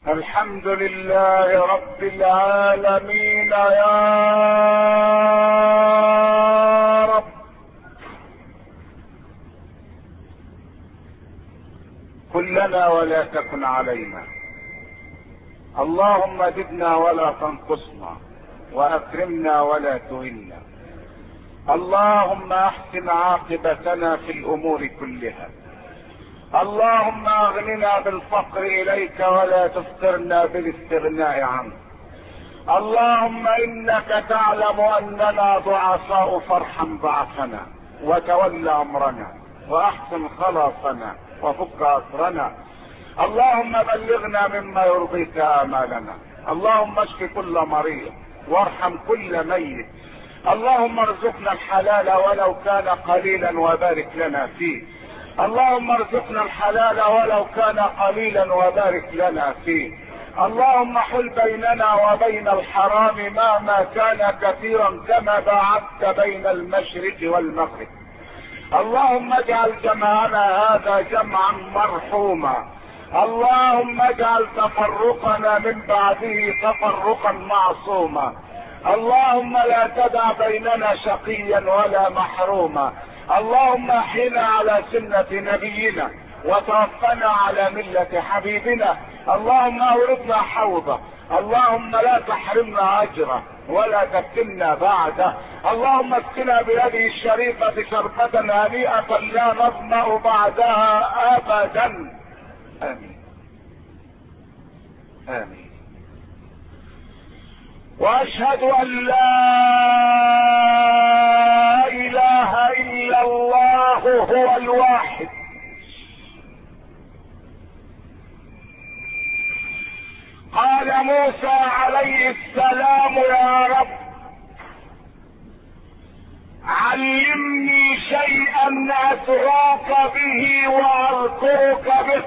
الحمد لله رب العالمين يا رب. كن لنا ولا تكن علينا، اللهم زدنا ولا تنقصنا، واكرمنا ولا تهنا. اللهم احسن عاقبتنا في الامور كلها. اللهم اغننا بالفقر اليك ولا تفقرنا بالاستغناء عنك. اللهم انك تعلم اننا ضعفاء، فارحم ضعفنا وتول امرنا واحسن خلاصنا وفك اسرنا. اللهم بلغنا مما يرضيك امالنا. اللهم اشف كل مريض وارحم كل ميت. اللهم ارزقنا الحلال ولو كان قليلا وبارك لنا فيه. اللهم ارزقنا الحلال ولو كان قليلا وبارك لنا فيه. اللهم حل بيننا وبين الحرام مهما كان كثيرا كما باعدت بين المشرق والمغرب. اللهم اجعل جمعنا هذا جمعا مرحوما. اللهم اجعل تفرقنا من بعده تفرقا معصوما. اللهم لا تدع بيننا شقيا ولا محروما. اللهم احينا على سنة نبينا وتوفنا على ملة حبيبنا. اللهم اوردنا حوضه. اللهم لا تحرمنا اجره ولا تفتنا بعده. اللهم اسقنا بيده الشريفة شربة هنيئة لا نظمأ بعدها ابدا. امين امين. واشهد ان لا اله الا الله هو الواحد. قال موسى عليه السلام: يا رب علمني شيئا ادعوك به واذكرك به.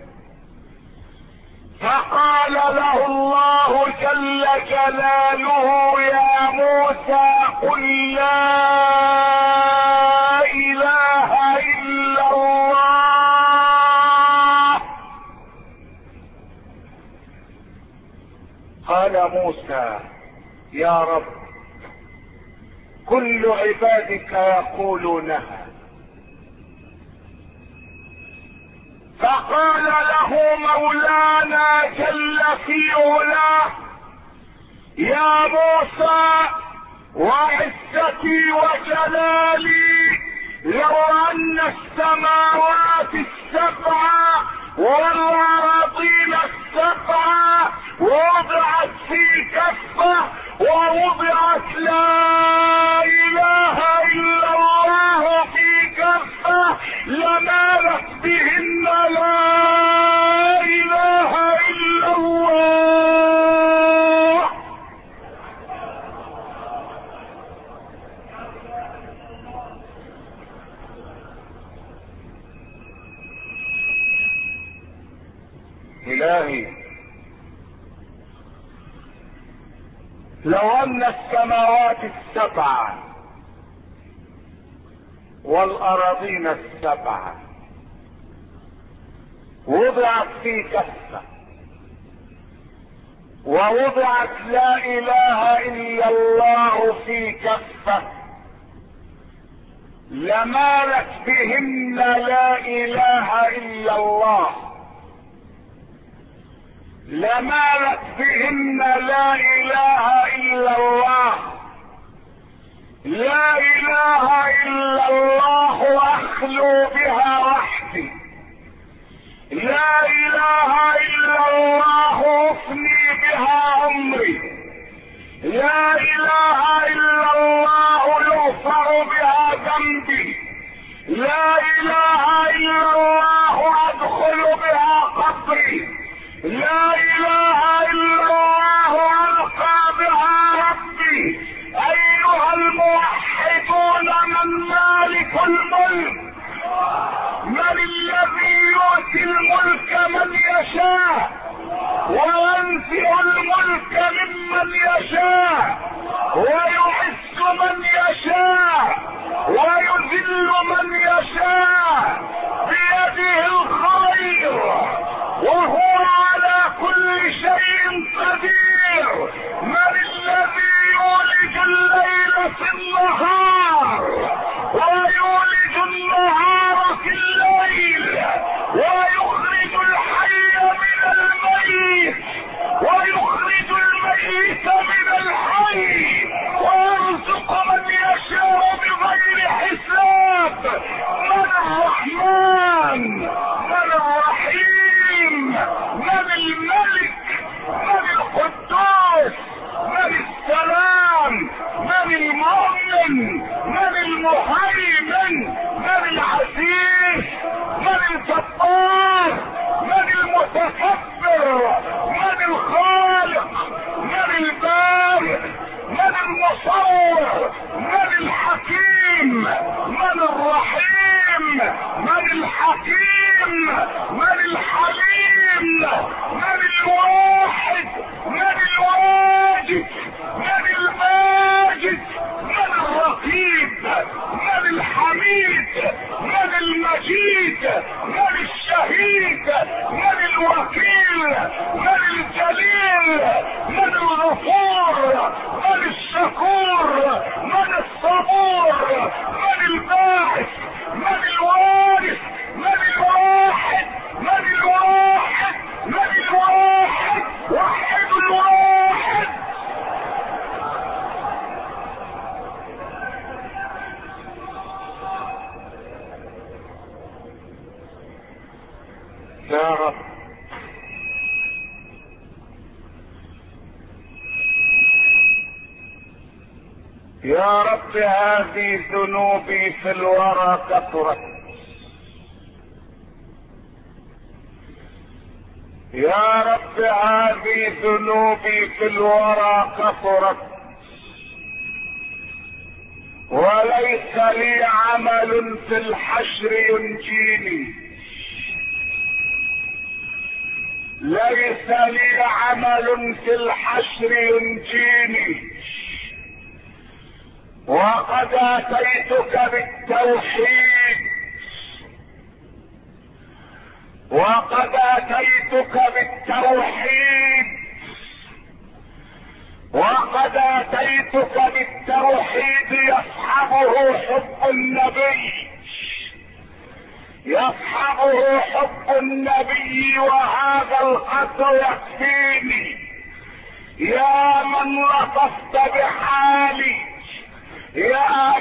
فقال له الله جل جلاله: يا موسى قل لا اله الا الله. قال موسى: يا رب كل عبادك يقولونها. فقال له مولانا جل في علاه: يا موسى وعزتي وجلالي لو ان السماوات السبع والارضين السبع وضعت في كفه ووضعت لا اله الا الله في كفه لمالت بهن لا اله الا الله. الهي لو ان السماوات السبع والأراضين السبع وضعت في كفة ووضعت لا إله إلا الله في كفة لمالت بهن لا إله إلا الله. لمالت بهن لا إله إلا الله. لا اله الا الله اخلو بها وحدي. لا اله الا الله افني بها عمري. لا اله الا الله يغفر بها ذنبي. لا اله الا الله ادخل بها قبري. لا اله الا الله القى بها ربي. ايها الموحدون من مالك الملك؟ من الذي يؤتي الملك من يشاء وينزع الملك ممن يشاء ويعز من يشاء ويذل من يشاء بيده الخير وهو على كل كل شيء قدير. من الذي يولج الليل في النهار ويولج النهار في الليل ويخرج الحي من الميت ويخرج الميت من الحي ويرزق من يشاء بغير حساب؟ من الرحمن، من الرحيم، من الملك، من القدوس، من السلام، من المؤمن، من المهيمن، من العزيز، من الجبار، من المتكبر، من الخالق، من البارئ، من المصور، من الحكيم، من الرحيم، من الحكيم، من الحليم، من الواحد، من الواجد، من الماجد، من الرقيب، من الحميد، من المجيد، من الشهيد، من الوكيل، من الجليل، من الغفور، من الشكور، من الصبور، من الباعث، من الوارث، من الواحد، من الواحد، من الواحد، وحد الواحد. يا رب، يا رب هذه ذنوبي في الورى كثرت، يا رب هذه ذنوبي في الورى كثرت، وليس لي عمل في الحشر ينجيني، ليس لي عمل في الحشر ينجيني، وقد اتيتك بالتوحيد، وقد اتيتك بالتوحيد، وقد اتيتك بالتوحيد يصحبه حب النبي، يصحبه حب النبي، وهذا القدر يكفيني. يا من لطفت بحالي، يا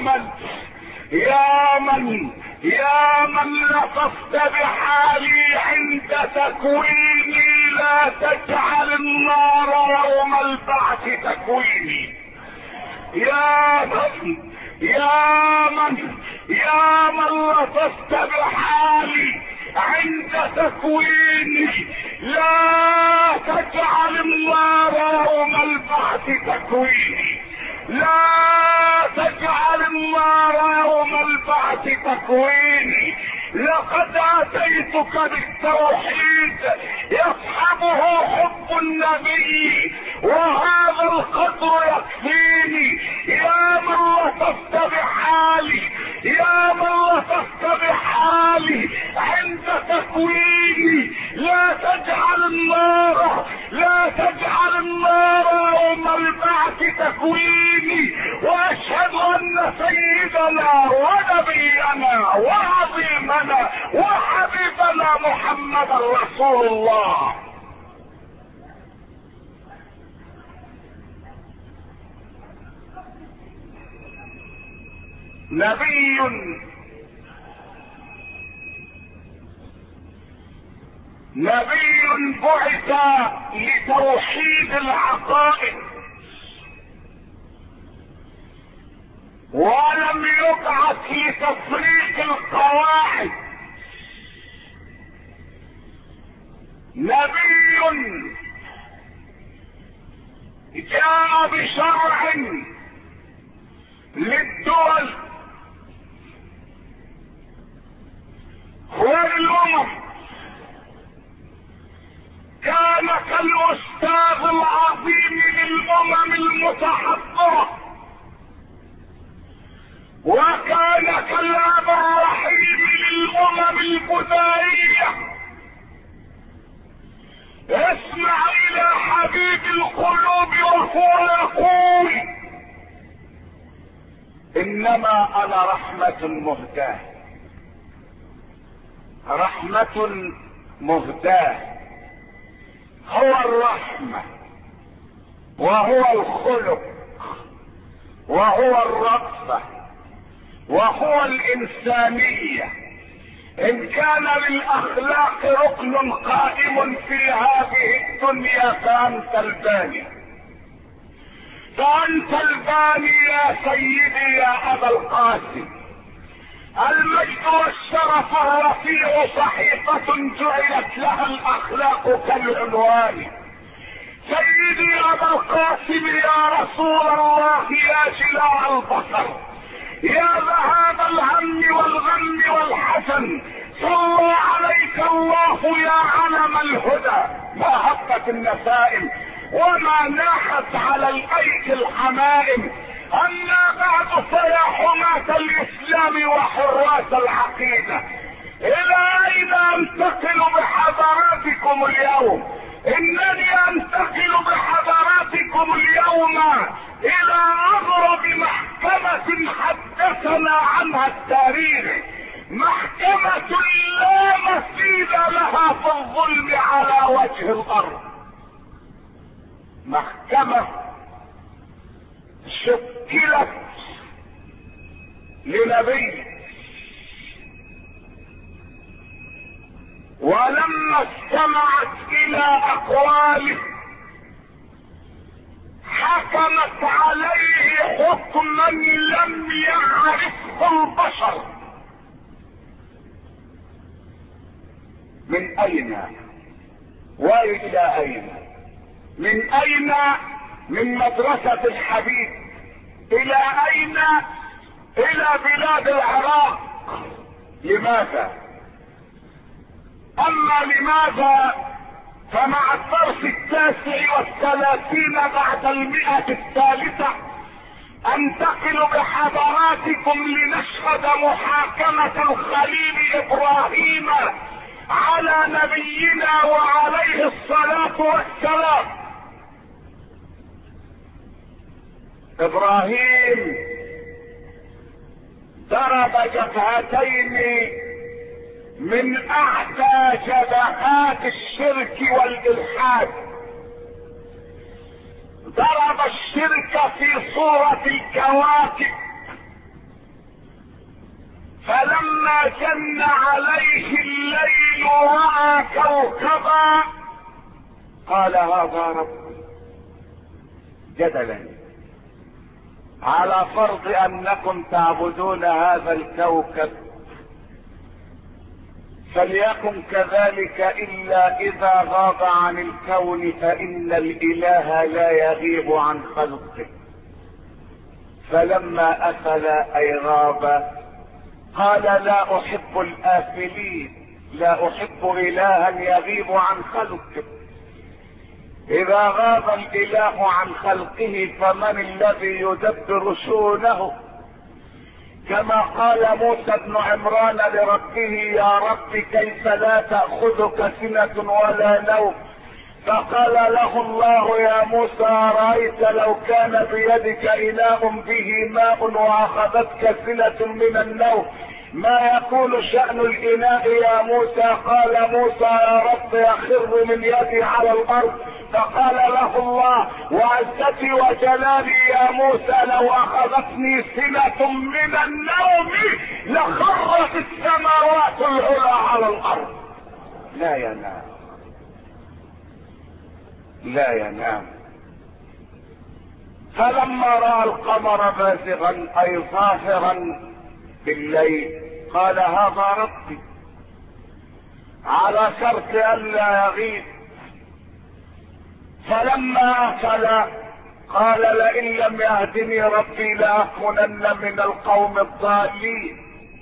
من لطفت بحالي عند تكويني، لا تجعل النار يوم البعث تكويني. يا من لطفت بحالي عند تكويني، لا تجعل النار يوم البعث تكويني، لا تجعل النار يوم البعث تكويني. لقد اتيتك بالتوحيد يصحبه حب النبي، وهذا القدر يكفيني. يا من لطفت بحالي، يا من لطفت بحالي عند تكويني، لا تجعل النار، لا تجعل النار يوم البعث تكويني. واشهد ان سيدنا ونبينا وعظيمنا وحبيبنا محمد رسول الله. نبي بعث لتوحيد العقائد، ولم يبعث لتفريق القواعد. نبي جاء بشرع للدول وللأمم، كان كالأستاذ العظيم للأمم المتحضرة، وكان كالأب الرحيم للأمم البدائية، اسمع الى حبيب القلوب وهو يقول انما انا رحمة مهداة. رحمة مهداة هو الرحمة وهو الخلق وهو الرأفة وهو الإنسانية. إن كان للأخلاق ركن قائم في هذه الدنيا فأنت الباني، فأنت الباني يا سيدي يا أبا القاسم. المجد والشرف الرفيع صحيفة جعلت لها الأخلاق كالعنوان. سيدي يا أبا القاسم يا رسول الله يا جلاء البصر يا ذهاب الهم والغم والحزن، صلى عليك الله يا علم الهدى. ما هبت النسائم وما ناحت على الايك الحمائم. اما بعد فيا حماة الاسلام وحراس العقيدة، الى اين انتقل بحضراتكم اليوم؟ انني انتقل بحضراتكم اليوم الى اغرب محكمة حدثنا عنها التاريخ، محكمة لا مثيل لها في الظلم على وجه الارض. محكمة شكلت لنبي، ولما استمعت الى اقواله حكمت عليه حكما لم يعرفه البشر. من اين والى اين؟ من اين؟ من مدرسة الحبيب الى اين؟ الى بلاد العراق. لماذا؟ اما لماذا فمع الدرس 39 بعد 100 انتقل بحضراتكم لنشهد محاكمة الخليل ابراهيم على نبينا وعليه الصلاة والسلام. ابراهيم ضرب جبهتين من اعتى جبهات الشرك والالحاد. ضرب الشرك في صورة الكواكب، فلما جن عليه الليل رأى كوكبا قال هذا ربي. جدلا على فرض انكم تعبدون هذا الكوكب فليكن كذلك، الا اذا غاب عن الكون فان الاله لا يغيب عن خلقه. فلما افل اي غاب قال لا احب الافلين، لا احب الها يغيب عن خلقه. اذا غاب الاله عن خلقه فمن الذي يدبر شؤونه؟ كما قال موسى بن عمران لربه يا رب كيف لا تأخذك سنة ولا نوم؟ فقال له الله يا موسى رأيت لو كان بيدك إناء به ماء وأخذتك سنة من النوم ما يكون شأن الإناء يا موسى؟ قال موسى يا رب يخر من يدي على الأرض. فقال له الله وعزتي وجلالي يا موسى لو أخذتني سنة من النوم لخرت السماوات العلى على الأرض. لا ينام، لا ينام. فلما رأى القمر بازغا أي ظاهرا بالليل قال هذا ربي، على شرط ألا يغيب. فلما أفل قال لئن لم يهدني ربي لأكونن من القوم الضالين.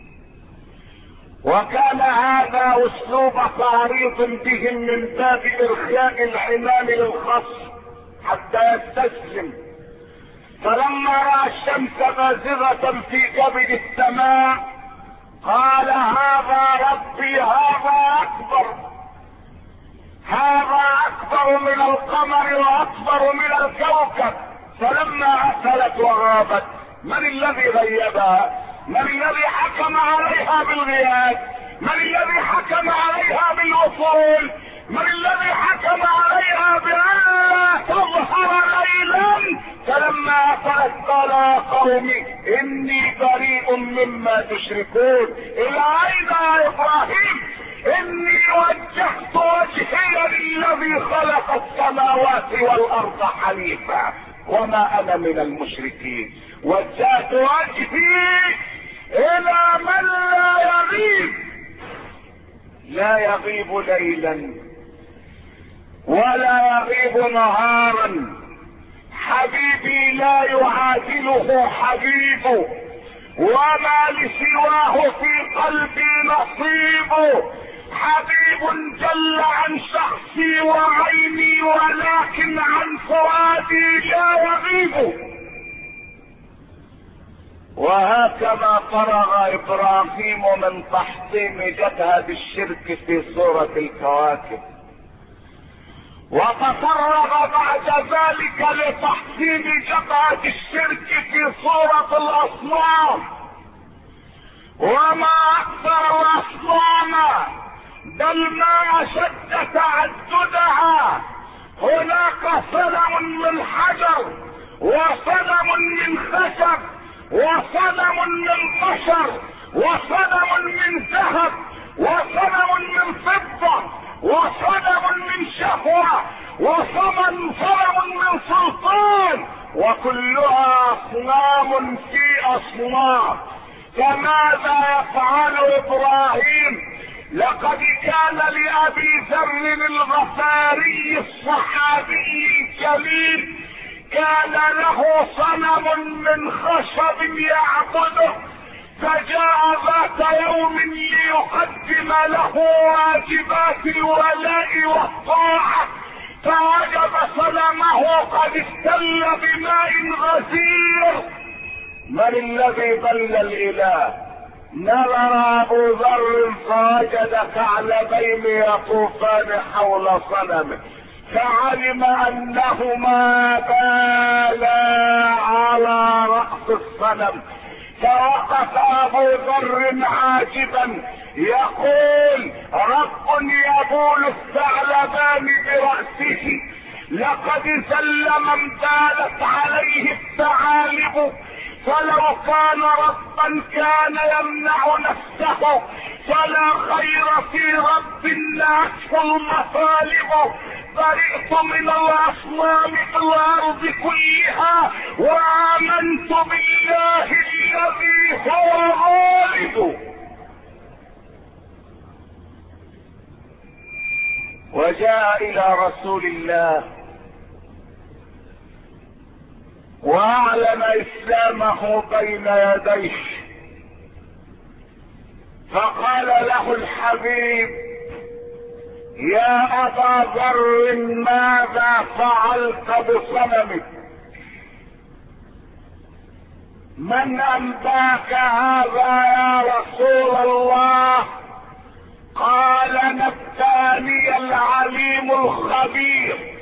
وكان هذا اسلوب تعريض بهم من باب ارخاء العنان للخصم حتى يستسلم. فلما راى الشمس بازغة في كبد السماء قال هذا ربي هذا اكبر. هذا اكبر من القمر واكبر من الكوكب. فلما افلت وغابت، من الذي غيبها؟ من الذي حكم عليها بالغياب؟ من الذي حكم عليها بالوصول؟ من الذي حكم عليها بأن تظهر ليلا؟ فلما أفلت قال يا قوم إني بريء مما تشركون. إلى أين يا إبراهيم؟ إني وجهت وجهي للذي خلق السماوات والأرض حنيفا وما أنا من المشركين. وجهت وجهي إلى من لا يغيب ليلا ولا يغيب نهارا. حبيبي لا يعادله حبيبه، وما لسواه في قلبي نصيب. حبيب جل عن شخصي وعيني ولكن عن فؤادي لا يغيب. وهكذا فرغ ابراهيم من تحطيم جبهة الشرك في سورة الكواكب، وتفرغ بعد ذلك لتحطيم جبهة الشرك في سورة الاصنام. وما اكثر الاصنام، بل ما اشد تعددها. هناك صنم من حجر، وصنم من خشب، وصنم من بشر، وصنم من ذهب، وصنم من فضة، وصنم من شهوة، وصنم من سلطان، وكلها اصنام في اصنام. فماذا يفعل ابراهيم؟ لقد كان لابي ذر الغفاري الصحابي الجليل كان له صنم من خشب يعبده، فجاء ذات يوم ليقدم له واجبات الولاء والطاعة، فوجد صنمه قد استل بماء غزير. من الذي ضل الاله؟ نظر ابو ذر فوجد ثعلبين يطوفان حول صنمه، فعلم انهما بالا على رأس الصنم. فوقف ابو ذر عاجبا يقول رب يبول الثعلبان برأسه، لقد زل من بالت عليه الثعالب، فلو كان ربا كان يمنع نفسه، فلا خير في رب نعته المطالب. برئت من الاصنام في الارض كلها، وامنت بالله الذي هو غالب. وجاء الى رسول الله واعلن اسلامه بين يديه، فقال له الحبيب يا ابا ذر ماذا فعلت بصنمك؟ من انباك هذا يا رسول الله؟ قال نبأني العليم الخبير.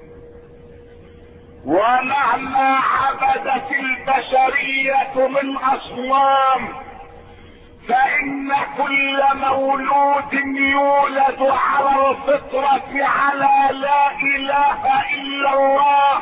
ومهما عبدت البشرية من اصنام، فان كل مولود يولد على الفطرة على لا اله الا الله.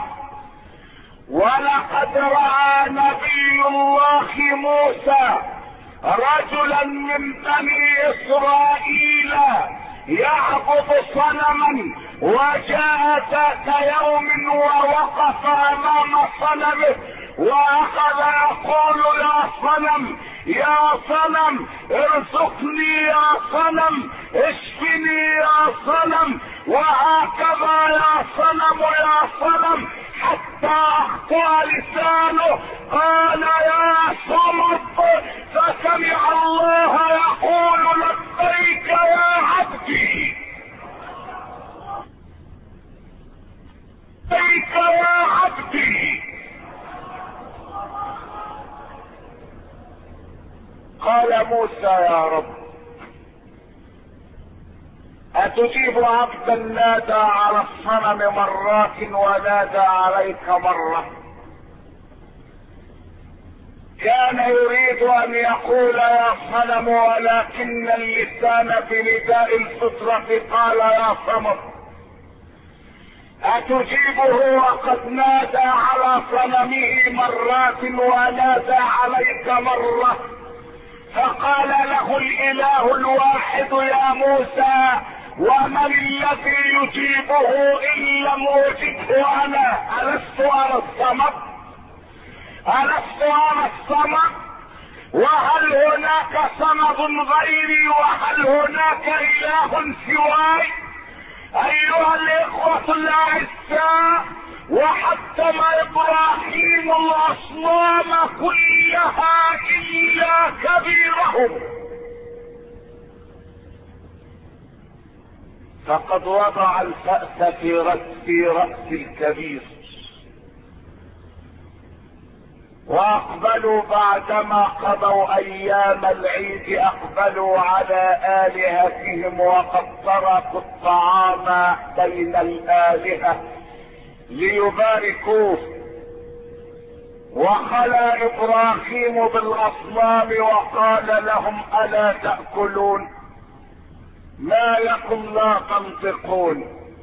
ولقد رأى نبي الله موسى رجلا من بني اسرائيل يعبد صنما، وجاء ذات يوم ووقف امام صنمه واخذ يقول يا صنم يا صنم ارزقني يا صنم اشفني يا صنم، وهكذا يا صنم يا صنم، حتى اخطأ لسانه قال يا صمت، فسمع الله يقول لبيك يا عبدي، لبيك يا عبدي. قال موسى يا رب أتجيب عبدا نادى على الصنم مرات ونادى عليك مرة؟ كان يريد ان يقول يا صنم، ولكن اللسان بنداء الفطرة قال يا صمت. أتجيبه وقد نادى على صنمه مرات ونادى عليك مرة؟ فقال له الاله الواحد يا موسى: ومن الذي يجيبه ان لم اجبه انا؟ ألست انا الصمد؟ ألست انا الصمد؟ وهل هناك صمد غيري؟ وهل هناك اله سواي؟ ايها الاخوة الاعزاء، وحتم ابراهيم الاصنام كلها الا كبيرهم، فقد وضع الفأس في رأس الكبير. واقبلوا بعدما قضوا ايام العيد، اقبلوا على الهتهم، وقد تركوا الطعام بين الالهة ليباركوه. وخلى ابراهيم بالاصنام وقال لهم: الا تأكلون؟ ما لكم لا تنطقون؟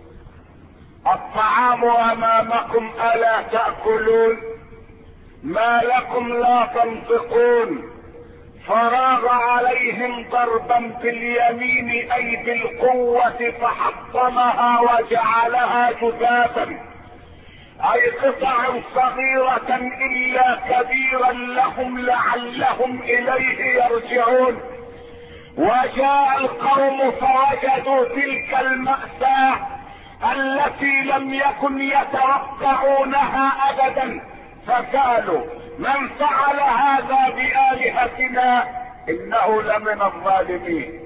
الطعام امامكم، الا تأكلون؟ ما لكم لا تنطقون؟ فراغ عليهم ضربا باليمين اي بالقوة، فحطمها وجعلها جذابا، اي قطعا صغيرة الا كبيرا لهم لعلهم اليه يرجعون. وجاء القوم فوجدوا تلك المأساة التي لم يكن يتوقعونها ابدا، فقالوا: من فعل هذا بآلهتنا انه لمن الظالمين.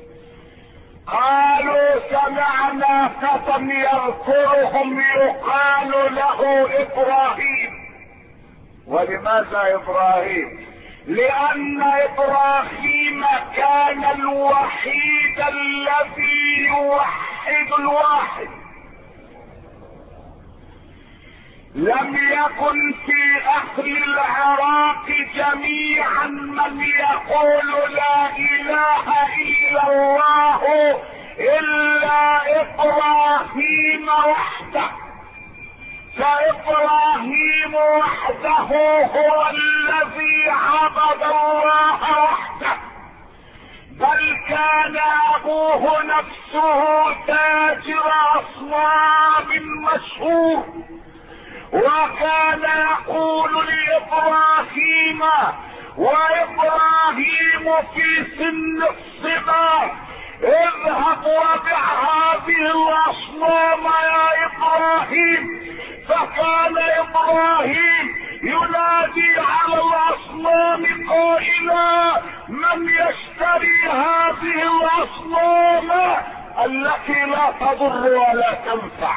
قالوا: سمعنا فتى يذكرهم يقال له ابراهيم. ولماذا ابراهيم؟ لان ابراهيم كان الوحيد الذي يوحد الواحد. لم يكن في اهل العراق جميعا من يقول لا اله الا الله الا ابراهيم وحده، فابراهيم وحده هو الذي عبد الله وحده. بل كان ابوه نفسه تاجر اصنام مشهور، وكان يقول لابراهيم وابراهيم في سن الصبا: اذهب وبع هذه الاصنام يا ابراهيم. فكان ابراهيم ينادي على الاصنام قائلا: من يشتري هذه الاصنام التي لا تضر ولا تنفع؟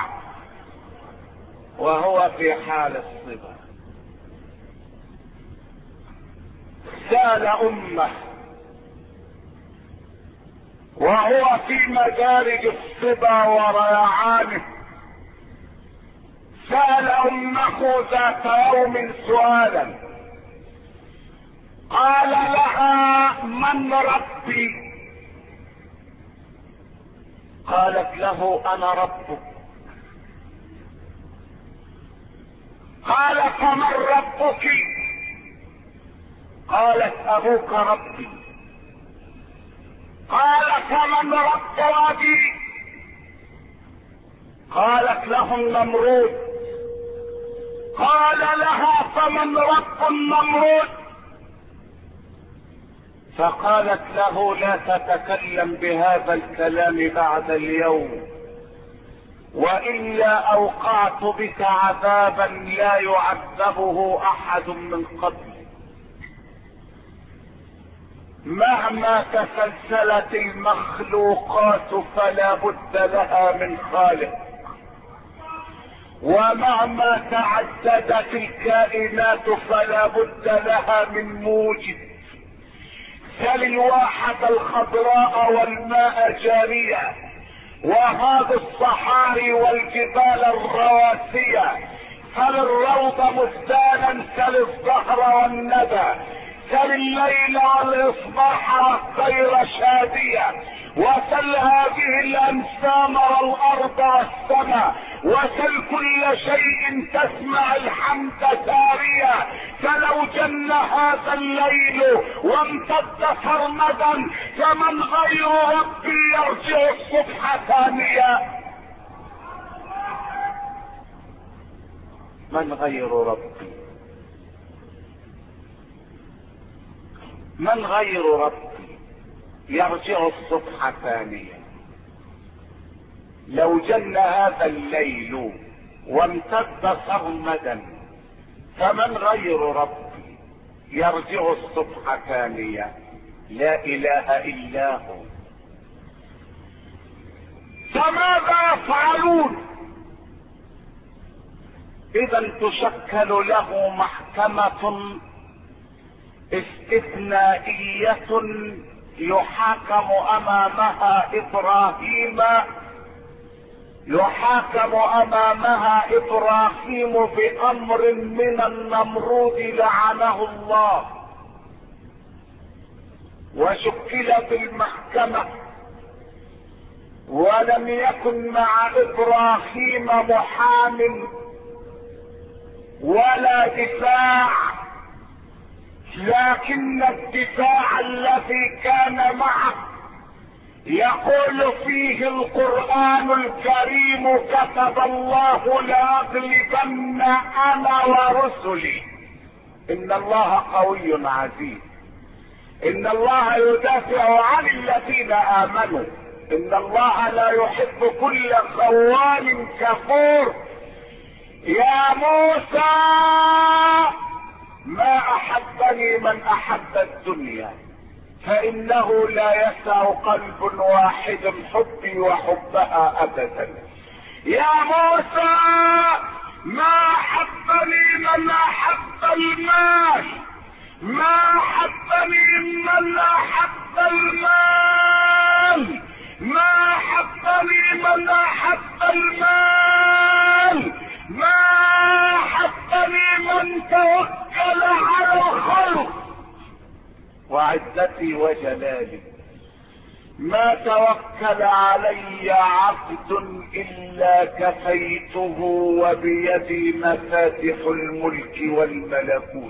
وهو في حال الصبا. سال امه وهو في مدارج الصبا وريعانه، سال امه ذات يوم سؤالا، قال لها: من ربي؟ قالت له: انا ربك. قال: فمن ربك؟ قالت: ابوك ربي. قال: فمن رب ابي؟ قالت: له النمرود. قال لها: فمن رب النمرود؟ فقالت له: لا تتكلم بهذا الكلام بعد اليوم، والا اوقعت بك عذابا لا يعذبه احد من قبل. مهما تسلسلت المخلوقات فلا بد لها من خالق، ومهما تعددت الكائنات فلا بد لها من موجد. سل الواحة الخضراء والماء جارية، وهذه الصحاري والجبال الرواسية، سل الروض مزدانا، سل الزهر والندى، سل الليل والاصباح والطير شادية، وسل هذه الانسام والارض والسماء، وسل كل شيء تسمع الحمد ساريا. فلو جن هذا الليل وامتد سرمدا، فمن غير ربي يرجع الصبح ثانيا. من غير ربي، من غير ربي يرجع الصبح ثانيا. لو جن هذا الليل وامتد سرمدا، فمن غير ربي يرجع الصبح ثانيا. لا اله الا هو. فماذا يفعلون؟ اذا تشكل له محكمة استثنائية يحاكم امامها ابراهيم بامر من النمرود لعنه الله. وشكلت المحكمة ولم يكن مع ابراهيم محام ولا دفاع، لكن الدفاع الذي كان معه يقول فيه القرآن الكريم: كتب الله لأغلبن أنا ورسلي. إن الله قوي عزيز، إن الله يدافع عن الذين آمنوا، إن الله لا يحب كل خوان كفور. يا موسى ما احبني من احب الدنيا، فانه لا يسع قلب واحد حبي وحبها ابدا. يا موسى ما احبني من احب المال، ما احبني من احب المال، ما احبني من احب المال، ما حبني من توكل على الخلق. وعزتي وجلالي ما توكل علي عبد الا كفيته وبيدي مفاتح الملك والملكوت.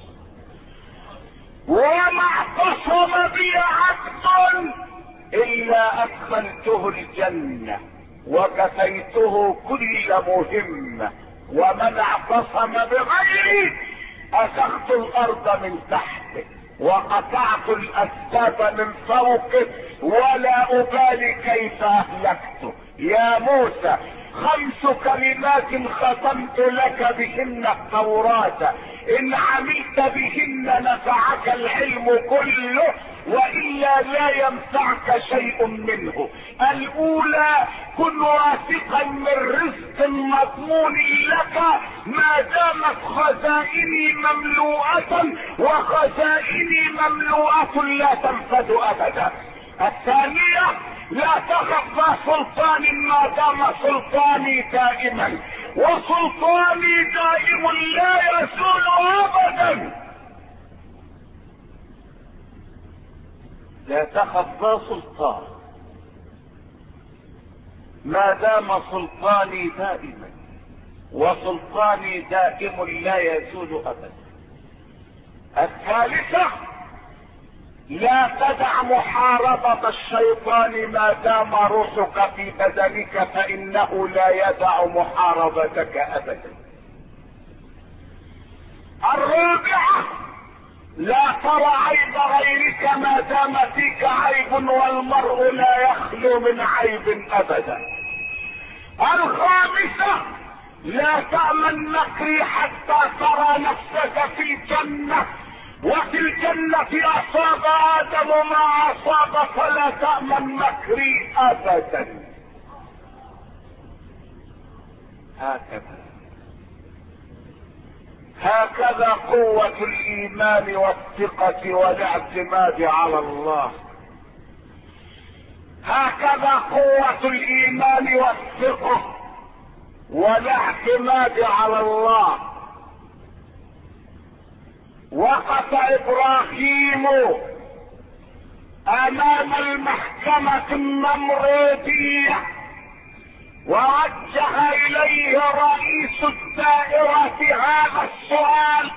وما اعتصم بي عبد الا ادخلته الجنة وكفيته كل مهمة. ومن اعتصم بغيري اخذت الارض من تحته وقطعت الاسباب من فوقه ولا ابالي كيف اهلكته. يا موسى 5 كلمات ختمت لك بهن التوراة، ان عملت بهن نفعك العلم كله، والا لا ينفعك شيء منه. الاولى: كن واثقا من رزق مضمون لك ما دامت خزائني مملوءة، وخزائني مملوءة لا تنفد ابدا. الثانية: لا تخف سلطاني ما دام سلطاني دائما، وسلطاني دائم لا يزول ابدا. لا تخف سلطان ما دام سلطاني دائما، وسلطاني دائم لا يزول ابدا. الثالثة: لا تدع محاربة الشيطان ما دام روحك في بدنك، فإنه لا يدع محاربتك أبدا. الرابعة: لا ترى عيب غيرك ما دام فيك عيب، والمرء لا يخلو من عيب أبدا. الخامسة: لا تأمن مكري حتى ترى نفسك في الجنة، وفي الجنة أصاب آدم ما أصاب، فلا تأمن مكري أبدا. هكذا قوة الإيمان والثقة والاعتماد على الله. هكذا قوة الايمان والثقة والاعتماد على الله. وقف ابراهيم امام المحكمة النمرودية ووجه اليه رئيس الدائرة هذا السؤال: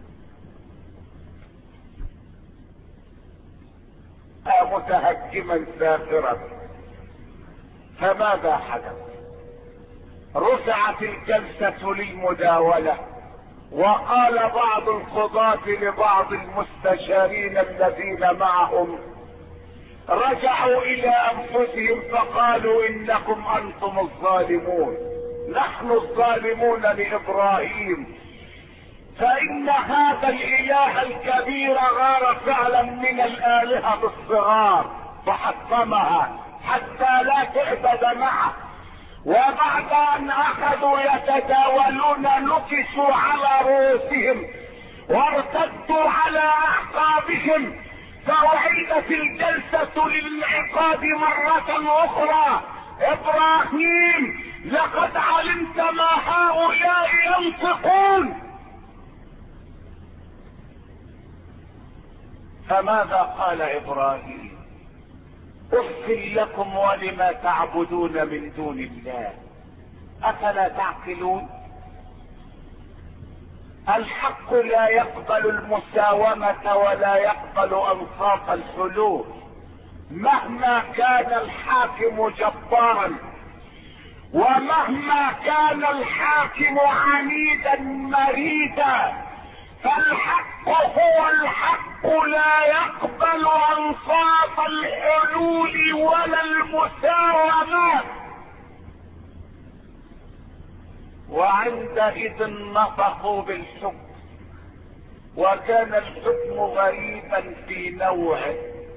متهجما ساخرا. فماذا حدث؟ رفعت الجلسة للمداولة، وقال بعض القضاة لبعض المستشارين الذين معهم، رجعوا الى انفسهم فقالوا: انكم انتم الظالمون، نحن الظالمون لابراهيم، فان هذا الاله الكبير غار فعلا من الالهة الصغار فحطمها حتى لا تعبد معه. وبعد ان اخذوا يتداولون نكسوا على رؤوسهم وارتدوا على اعقابهم، فأعيدت الجلسة للانعقاد مرة اخرى: ابراهيم، لقد علمت ما هؤلاء ينطقون. فماذا قال ابراهيم؟ اف لكم ولما تعبدون من دون الله، افلا تعقلون؟ الحق لا يقبل المساومة ولا يقبل انصاف الحلول، مهما كان الحاكم جبارا ومهما كان الحاكم عنيدا مريدا، فالحق هو الحق، لا يقبل انصاف الحلول ولا المساومات. وعندئذ نطقوا بالحكم، وكان الحكم غريبا في نوعه،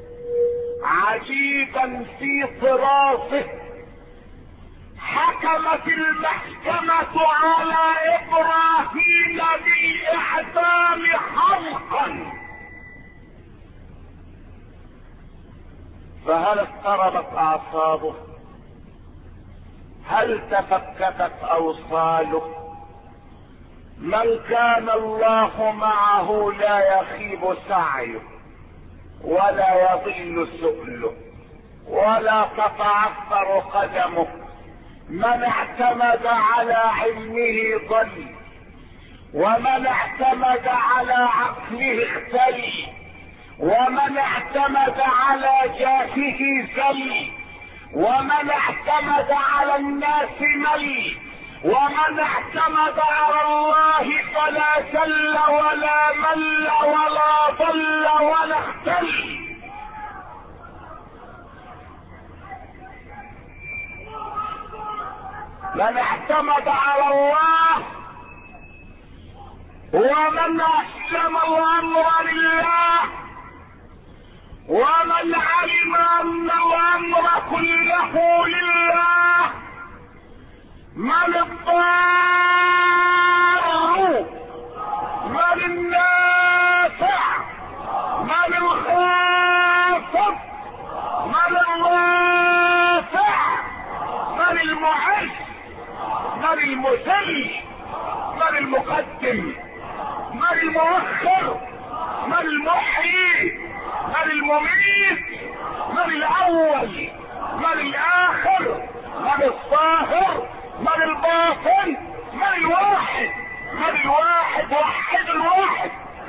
عجيبا في طرافه. حكمت المحكمة على ابراهيم بالاعدام حرقا. فهل اضطربت اعصابه؟ هل تفككت اوصاله؟ من كان الله معه لا يخيب سعيه ولا يضل سؤله ولا تتعثر قدمه. من اعتمد على علمه ضل، ومن اعتمد على عقله اختل، ومن اعتمد على جاهه زل، ومن اعتمد على الناس مل، ومن اعتمد على الله فلا زل ولا مل ولا ضل ولا اختل. من اعتمد على الله ومن اسلم الامر لله ومن علم ان الامر كله لله، من الضار، من النافع، من الخافض، من الرافع، من المعز، من المذل، من المقدم، من المؤخر، من المحيي، من المميت، من الاول، من الاخر، من الظاهر، من الباطن، من الواحد، من الواحد، وحد الواحد.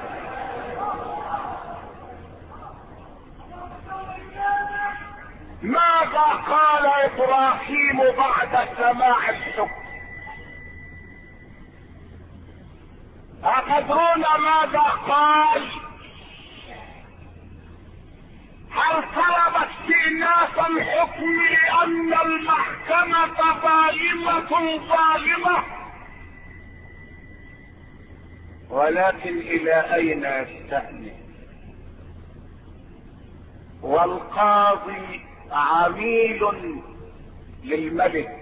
ماذا قال ابراهيم بعد سماع الحكم؟ أتدرون ماذا قال؟ هل طلب استئناف الحكم لأن المحكمة ظالمة؟ ولكن إلى أين يستأنف؟ والقاضي عميل للملك،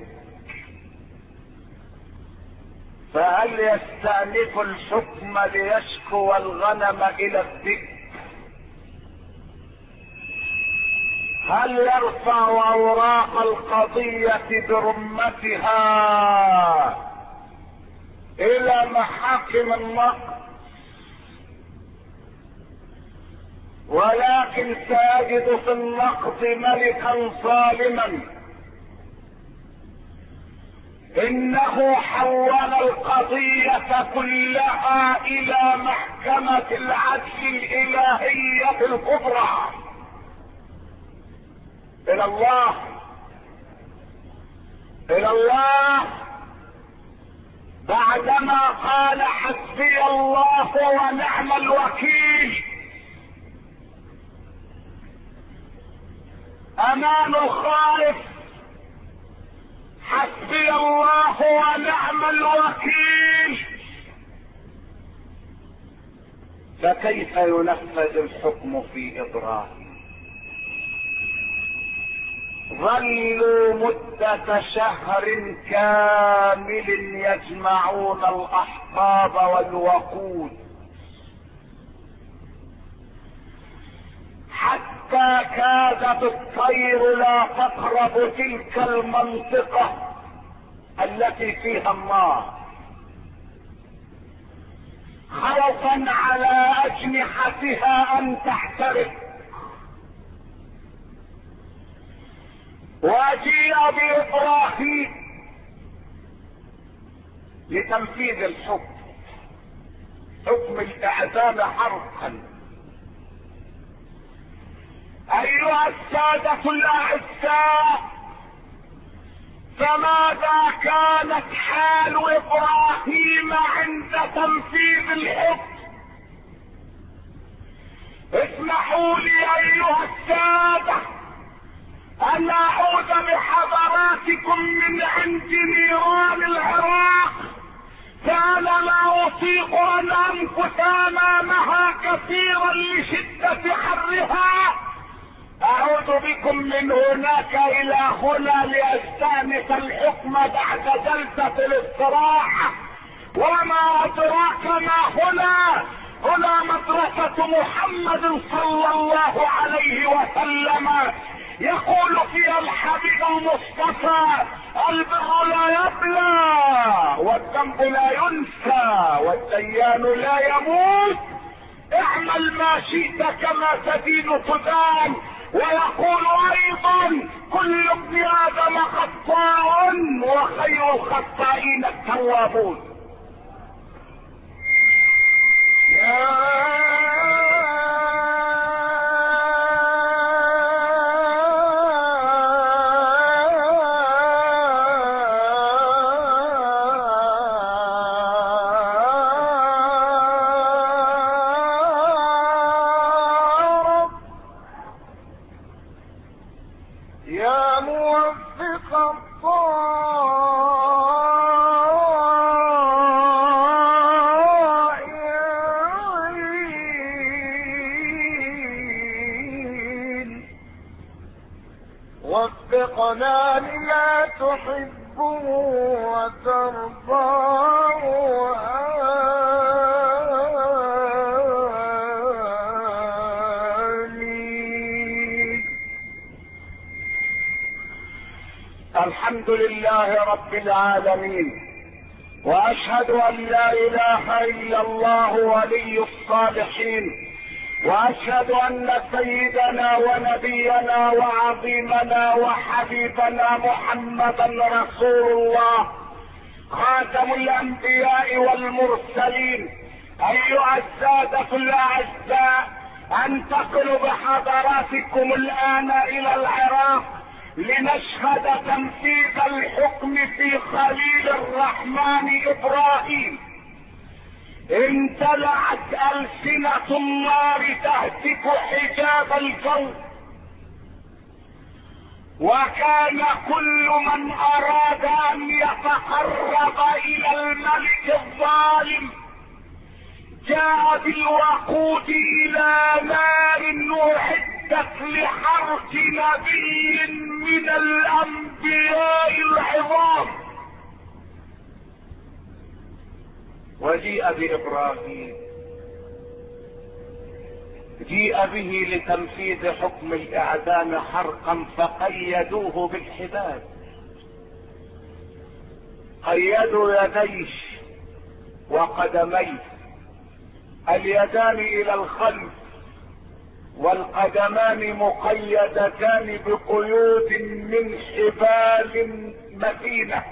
فهل يستأنف الحكم ليشكو الغنم إلى الذئب؟ هل يرفع اوراق القضية برمتها الى محاكم النقد، ولكن سيجد في النقد ملكا ظالما انه حول القضية كلها الى محكمة العدل الالهية الكبرى، الى الله، الى الله، بعدما قال حسبي الله ونعم الوكيل امام الخائف. حسبي الله ونعم الوكيل. فكيف ينفذ الحكم في ابراهيم؟ ظلوا مدة شهر كامل يجمعون الاحقاب والوقود، حتى كادت الطير لا تقرب تلك المنطقة التي فيها النار، خوفا على اجنحتها ان تحترق. وجيء بإبراهيم لتنفيذ الحكم، حكم الاعدام حرقا. ايها السادة الاعزاء، فماذا كانت حال ابراهيم عند تنفيذ الحكم؟ اسمحوا لي ايها السادة ان اعود بحضراتكم من عند نيران العراق، فانا لا اطيق ان امكث امامها كثيرا لشدة حرها. اعود بكم من هناك الى هنا لاستانف الحكم بعد جلسة الاستراحة. وما ادراك ما هنا؟ هنا مدرسة محمد صلى الله عليه وسلم، يقول فيها الحبيب المصطفى: البر لا يبلى والذنب لا ينسى والديان لا يموت، اعمل ما شئت كما تدين تدان. ويقول ايضا: كل ابن ادم خطاء وخير الخطائين التوابون. يا موفق الطائعين، وفقنا لما تحب وترضى. الحمد لله رب العالمين، واشهد ان لا اله الا الله ولي الصالحين، واشهد ان سيدنا ونبينا وعظيمنا وحبيبنا محمدا رسول الله خاتم الانبياء والمرسلين. ايها السادة الاعزاء، انتقل بحضراتكم الان الى العراق لنشهد تنفيذ الحكم في خليل الرحمن ابراهيم. امتلأت ألسنة النار تهتك حجاب الجو، وكان كل من اراد ان يتقرب الى الملك الظالم جاء بالوقود الى نار اعدت لحرق نبي من الانبياء العظام. وجيء بابراهيم جيء به لتنفيذ حكم الاعدام حرقا فقيدوه بالحبال، قيدوا يديه وقدميه، اليدان الى الخلف والقدمان مقيدتان بقيود من حبال متينة.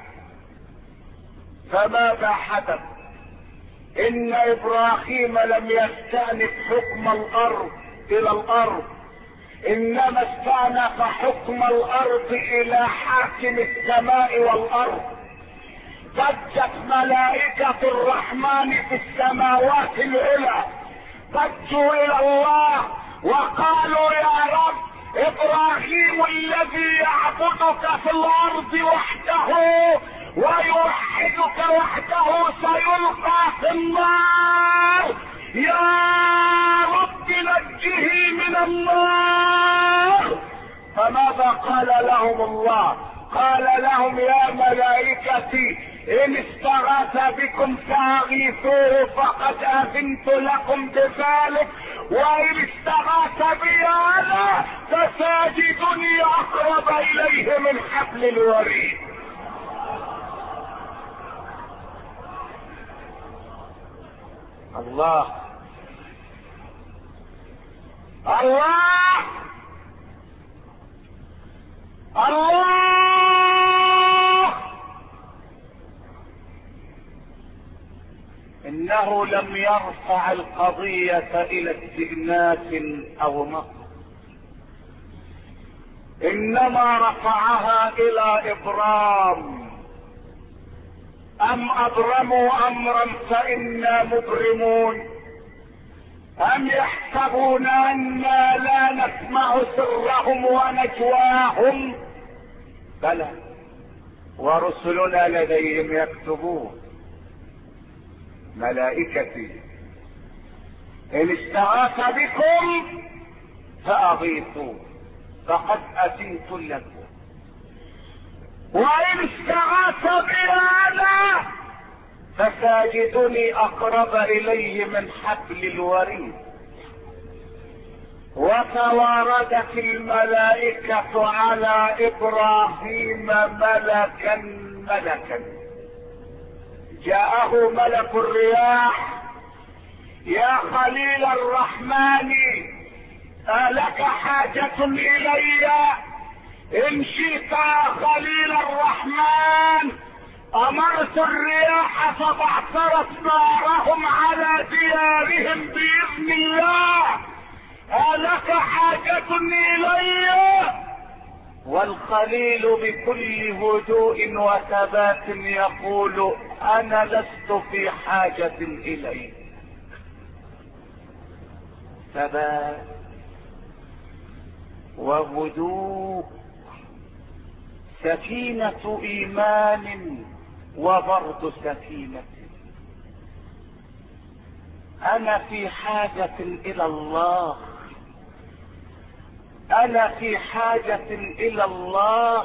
فماذا حدث؟ ان ابراهيم لم يستأنف حكم الارض الى الارض، انما استأنف حكم الارض الى حاكم السماء والارض. ضجت ملائكة الرحمن في السماوات العلى، ضجوا الى الله وقالوا يا رب ابراهيم الذي يعبدك في الارض وحده ويوحدك وحده سيلقى في النار، يا رب نجه من النار. فماذا قال لهم الله؟ قال لهم يا ملائكتي ان استغاث بكم فاغيثوه فقد اذنت لكم بذلك، وان استغاث بي انا فساجدني اقرب اليه من حبل الوريد. الله الله الله. انه لم يرفع القضية الى استئناس او نقص، انما رفعها الى ابرام. ام ابرموا امرا فانا مبرمون، ام يحسبون انا لا نسمع سرهم ونجواهم؟ بلى ورسلنا لديهم يكتبون. ملائكتي ان استغاث بكم فاغيثوا فقد اتيت لكم، وان استغاث بي انا فساجدني اقرب اليه من حبل الوريد. وتواردت الملائكة على ابراهيم ملكا. جاءه ملك الرياح: يا خليل الرحمن ألك حاجة الي؟ ان شئت يا خليل الرحمن امرت الرياح فبعثرت نارهم على ديارهم باذن الله، ألك حاجة الي؟ والخليل بكل هدوء وثبات يقول: انا لست في حاجة اليك. ثبات وهدوء، سكينة ايمان وبرد سكينة. انا في حاجة الى الله، انا في حاجة الى الله.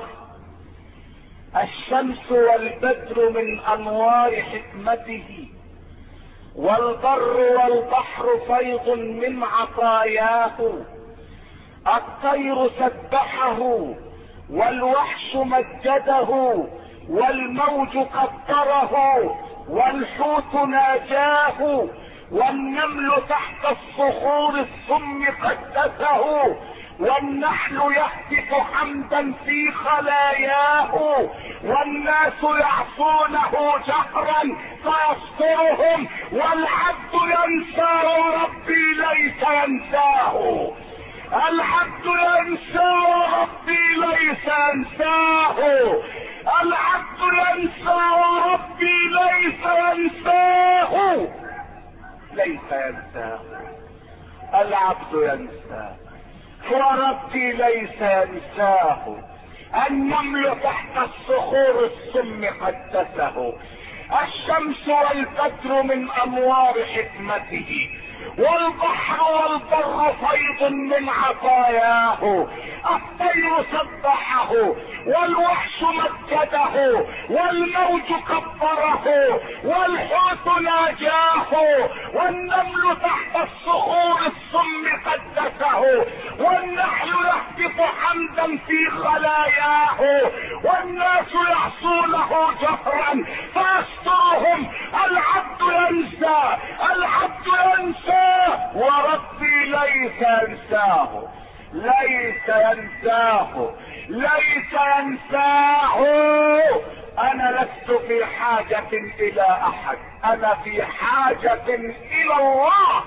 الشمس والبدر من انوار حكمته، والبر والبحر فيض من عطاياه. الطير سبحه والوحش مجده، والموج قدره والحوت ناجاه، والنمل تحت الصخور الصم قدسه، والنحل يهتف حمدا في خلاياه، والناس يعصونه جهرا فيسترهم، والعبد ينسى وربي ليس ينساه. العبد ينسى وربي ليس ينساه. العبد ينسى وربي ليس ينساه. ليس ينساه، العبد ينساه وربي ليس ينساه. النمل تحت الصخور الصم قدسه. الشمس والبدر من انوار حكمته، والبحر والبر فيض من عطاياه، الطير سبحه والوحش مجده والموج كبره والحوت ناجاه والنمل تحت الصخور الصم قدسه والنحل يهتف حمدا في خلاياه والناس يعصونه جهرا فيسترهم. العبد ينسى، العبد ينسى وربي ليس ينساه، ليس ينساه، ليس ينساه. انا لست في حاجة الى احد، انا في حاجة الى الله.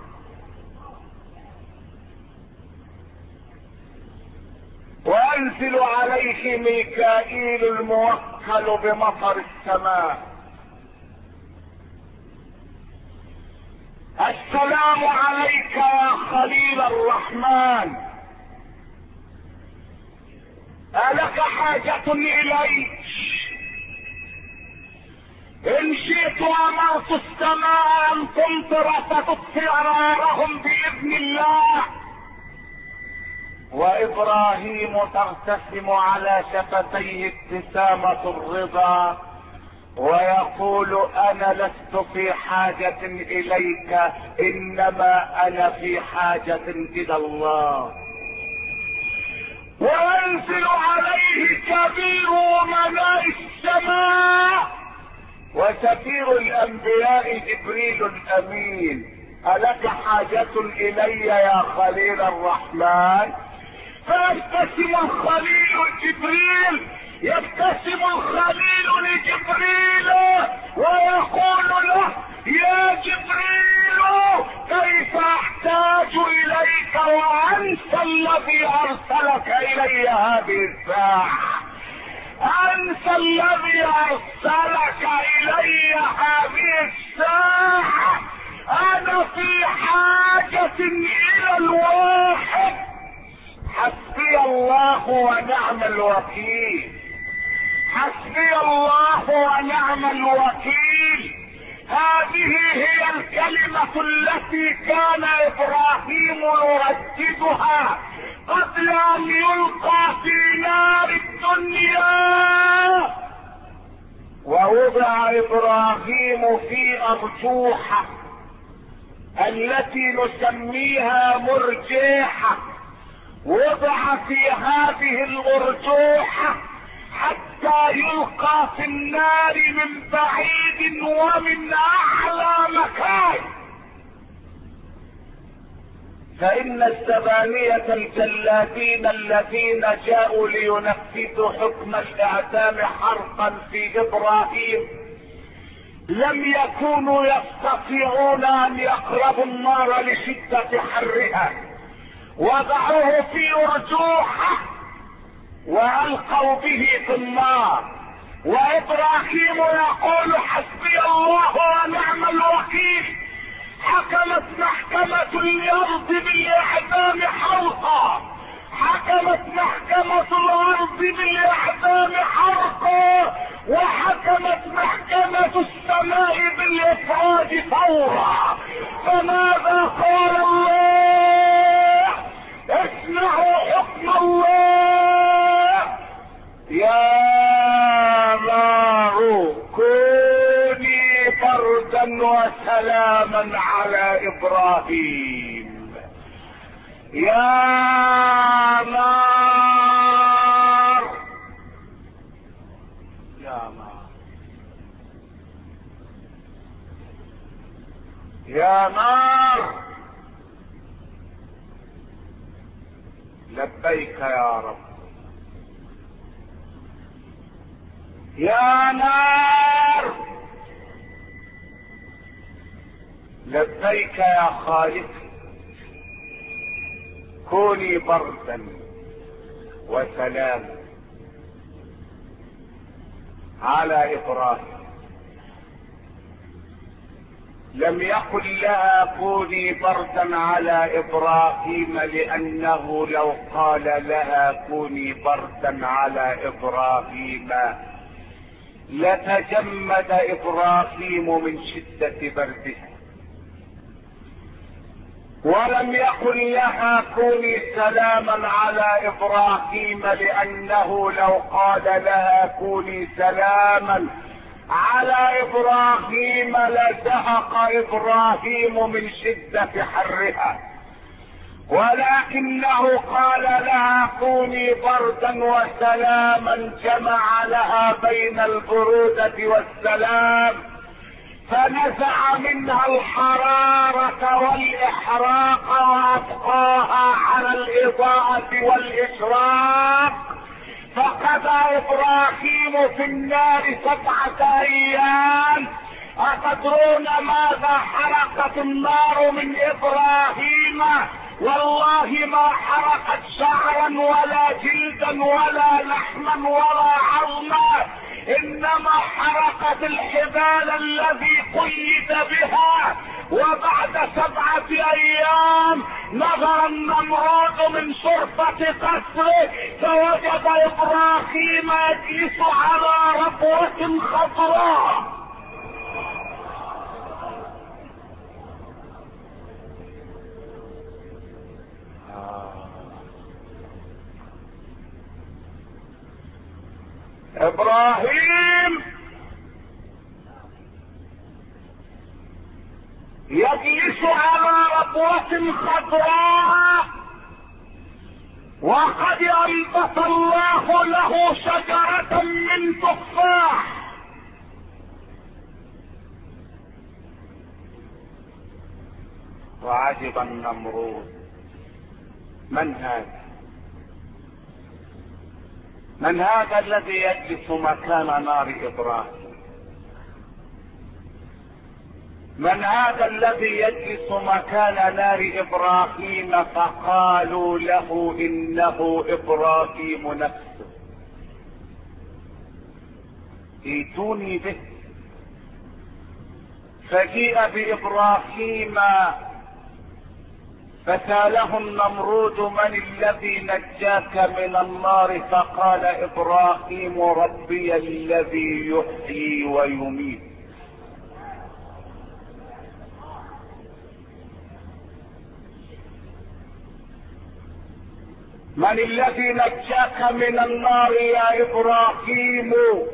وانزل عليه ميكائيل الموكل بمطر السماء. السلام عليك يا خليل الرحمن، ألك حاجة إلي؟ إن شئت أمرت السماء أن تمطر فتطفئ نارهم بإذن الله. وإبراهيم ترتسم على شفتيه ابتسامة الرضا ويقول انا لست في حاجة اليك، انما انا في حاجة الى الله. وينزل عليه كبير امناء السماء وسفير الانبياء جبريل الامين. الك حاجة الي يا خليل الرحمن؟ فيبتسم الخليل جبريل، يبتسم الخليل لجبريل ويقول له يا جبريل كيف احتاج اليك وانت الذي ارسلك الي هذه الساعة، انت الذي ارسلك الي هذه الساعة. انا في حاجة الى الواحد، حسبي الله ونعم الوكيل، حسبي الله ونعم الوكيل. هذه هي الكلمة التي كان ابراهيم يرددها قبل ان يلقى في نار الدنيا. ووضع ابراهيم في ارجوحة التي نسميها مرجيحة، وضع في هذه الارجوحة حتى يلقى في النار من بعيد ومن اعلى مكان. فان الثمانية الجلادين الذين جاءوا لينفذوا حكم الاعدام حرقا في ابراهيم لم يكونوا يستطيعون ان يقربوا النار لشدة حرها، وضعوه في ارجوحة والقوا به في النار. وابراهيم يقول حسبي الله ونعم الوكيل. حكمت محكمة الارض بالاعدام حرقا، حكمت محكمة الارض بالاعدام حرقا، وحكمت محكمة السماء بالافراج فورا. فماذا قال الله؟ اسمعوا حكم الله. يا نار كوني بردا وسلاما على ابراهيم. يا نار، يا نار، يا نار، لبيك يا رب. يا نار لبيك يا خالقي، كوني بردا وسلاما على ابراهيم. لم يقل لها كوني بردا على ابراهيم، لانه لو قال لها كوني بردا على ابراهيم لتجمد ابراهيم من شدة برده. ولم يقل لها كوني سلاما على ابراهيم، لانه لو قال لها كوني سلاما على ابراهيم لزهق ابراهيم من شدة حرها، ولكنه قال لها كوني بردا وسلاما، جمع لها بين البرودة والسلام، فنزع منها الحرارة والإحراق وأبقاها على الإضاءة والإشراق. فقضى إبراهيم في النار 7 أيام. أتدرون ماذا حرقت النار من إبراهيم؟ والله ما حرقت شعرا ولا جلدا ولا لحما ولا عظما، انما حرقت الحبال الذي قيد بها. وبعد 7 ايام نظر النمرود من شرفة قصره فوجد ابراهيم يجلس على ربوة خضراء. ابراهيم يجلس على ربوة خضراء، وقد انبت الله له شجرة من تفاح. وعجب النمرود، من هذا؟ من هذا الذي يجلس مكان نار ابراهيم؟ من هذا الذي يجلس مكان نار ابراهيم؟ فقالوا له انه ابراهيم نفسه. ائتوني به. فجيء بابراهيم فساله النمرود من الذي نجاك من النار؟ فقال ابراهيم ربي الذي يحيي ويميت. من الذي نجاك من النار يا ابراهيم؟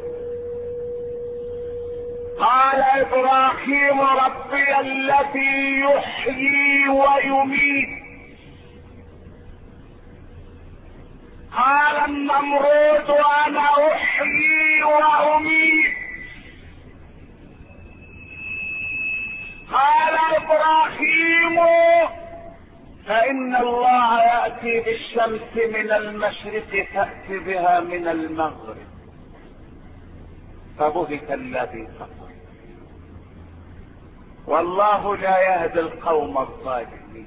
قال ابراهيم ربي الذي يحيي ويميت. قال النمرود انا احيي واميت. قال ابراهيم فان الله ياتي بالشمس من المشرق تاتي بها من المغرب. فبهت الذي كفر، والله لا يهدي القوم الظالمين.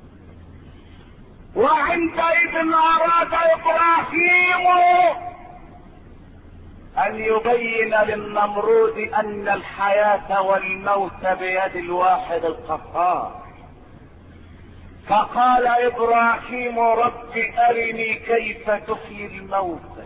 وعندئذ اراد ابراهيم ان يبين للنمرود ان الحياة والموت بيد الواحد القهار. فقال ابراهيم رب ارني كيف تحيي الموتى،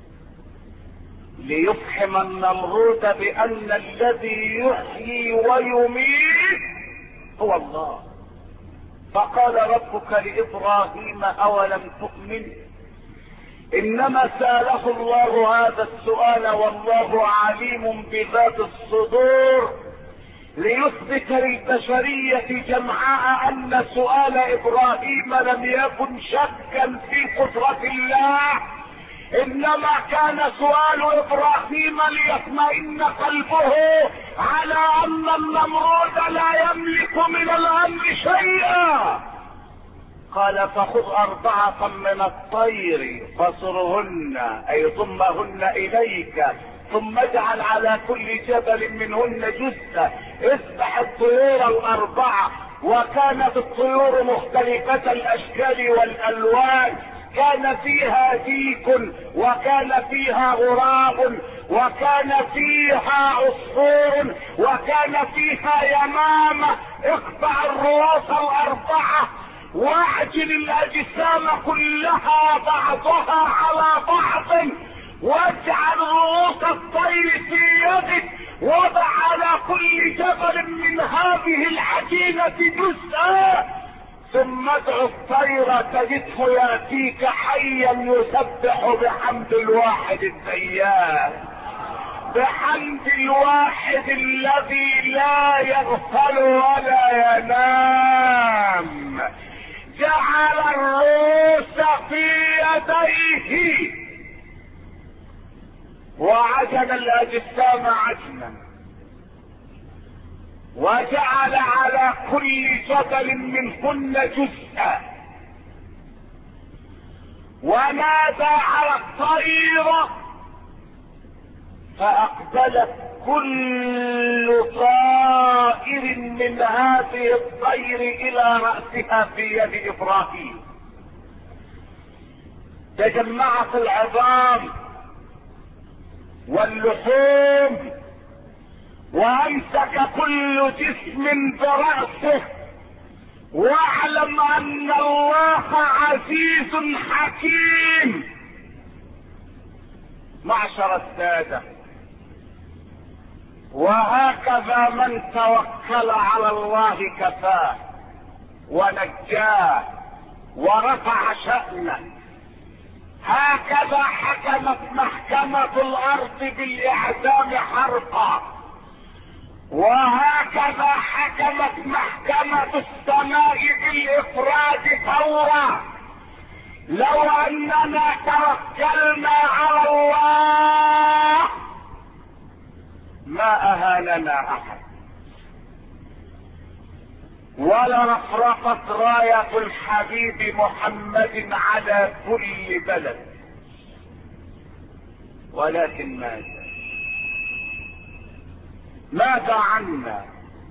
ليفهم النمرود بان الذي يحيي ويميت هو الله. فقال ربك لابراهيم اولم تؤمن؟ انما ساله الله هذا السؤال والله عليم بذات الصدور، ليثبت للبشرية جمعاء ان سؤال ابراهيم لم يكن شكا في قدرة الله، انما كان سؤال ابراهيم ليطمئن قلبه على ان النمرود لا يملك من الامر شيئا. قال فخذ 4 من الطير فصرهن اي ضمهن اليك، ثم اجعل على كل جبل منهن جزءا، اذبح الطيور 4. وكانت الطيور مختلفة الاشكال والالوان، كان فيها ديك وكان فيها غراب وكان فيها عصفور وكان فيها يمامة. اقطع الرؤوس 4 واعجل الاجسام كلها بعضها على بعض، واجعل رؤوس الطير في يدك، وضع على كل جبل من هذه العجينة جزءا، ثم ادعو الطير تجده ياتيك حيا يسبح بحمد الواحد الديان، بحمد الواحد الذي لا يغفل ولا ينام. جعل الروس في يديه وعجن الاجسام عجنا، وجعل على كل جبل منهن جزءا، ونادى على الطير فاقبلت كل طائر من هذه الطير الى رأسها في يد ابراهيم. تجمعت العظام واللحوم، وامسك كل جسم برأسه، واعلم ان الله عزيز حكيم. معشر السادة، وهكذا من توكل على الله كفاه ونجاه ورفع شأنه. هكذا حكمت محكمة الارض بالاعدام حرقا، وهكذا حكمت محكمة السماء بالافراد فورا. لو اننا توكلنا على الله ما اهاننا احد، ولا رفرفت راية الحبيب محمد على كل بلد. ولكن ماذا عنا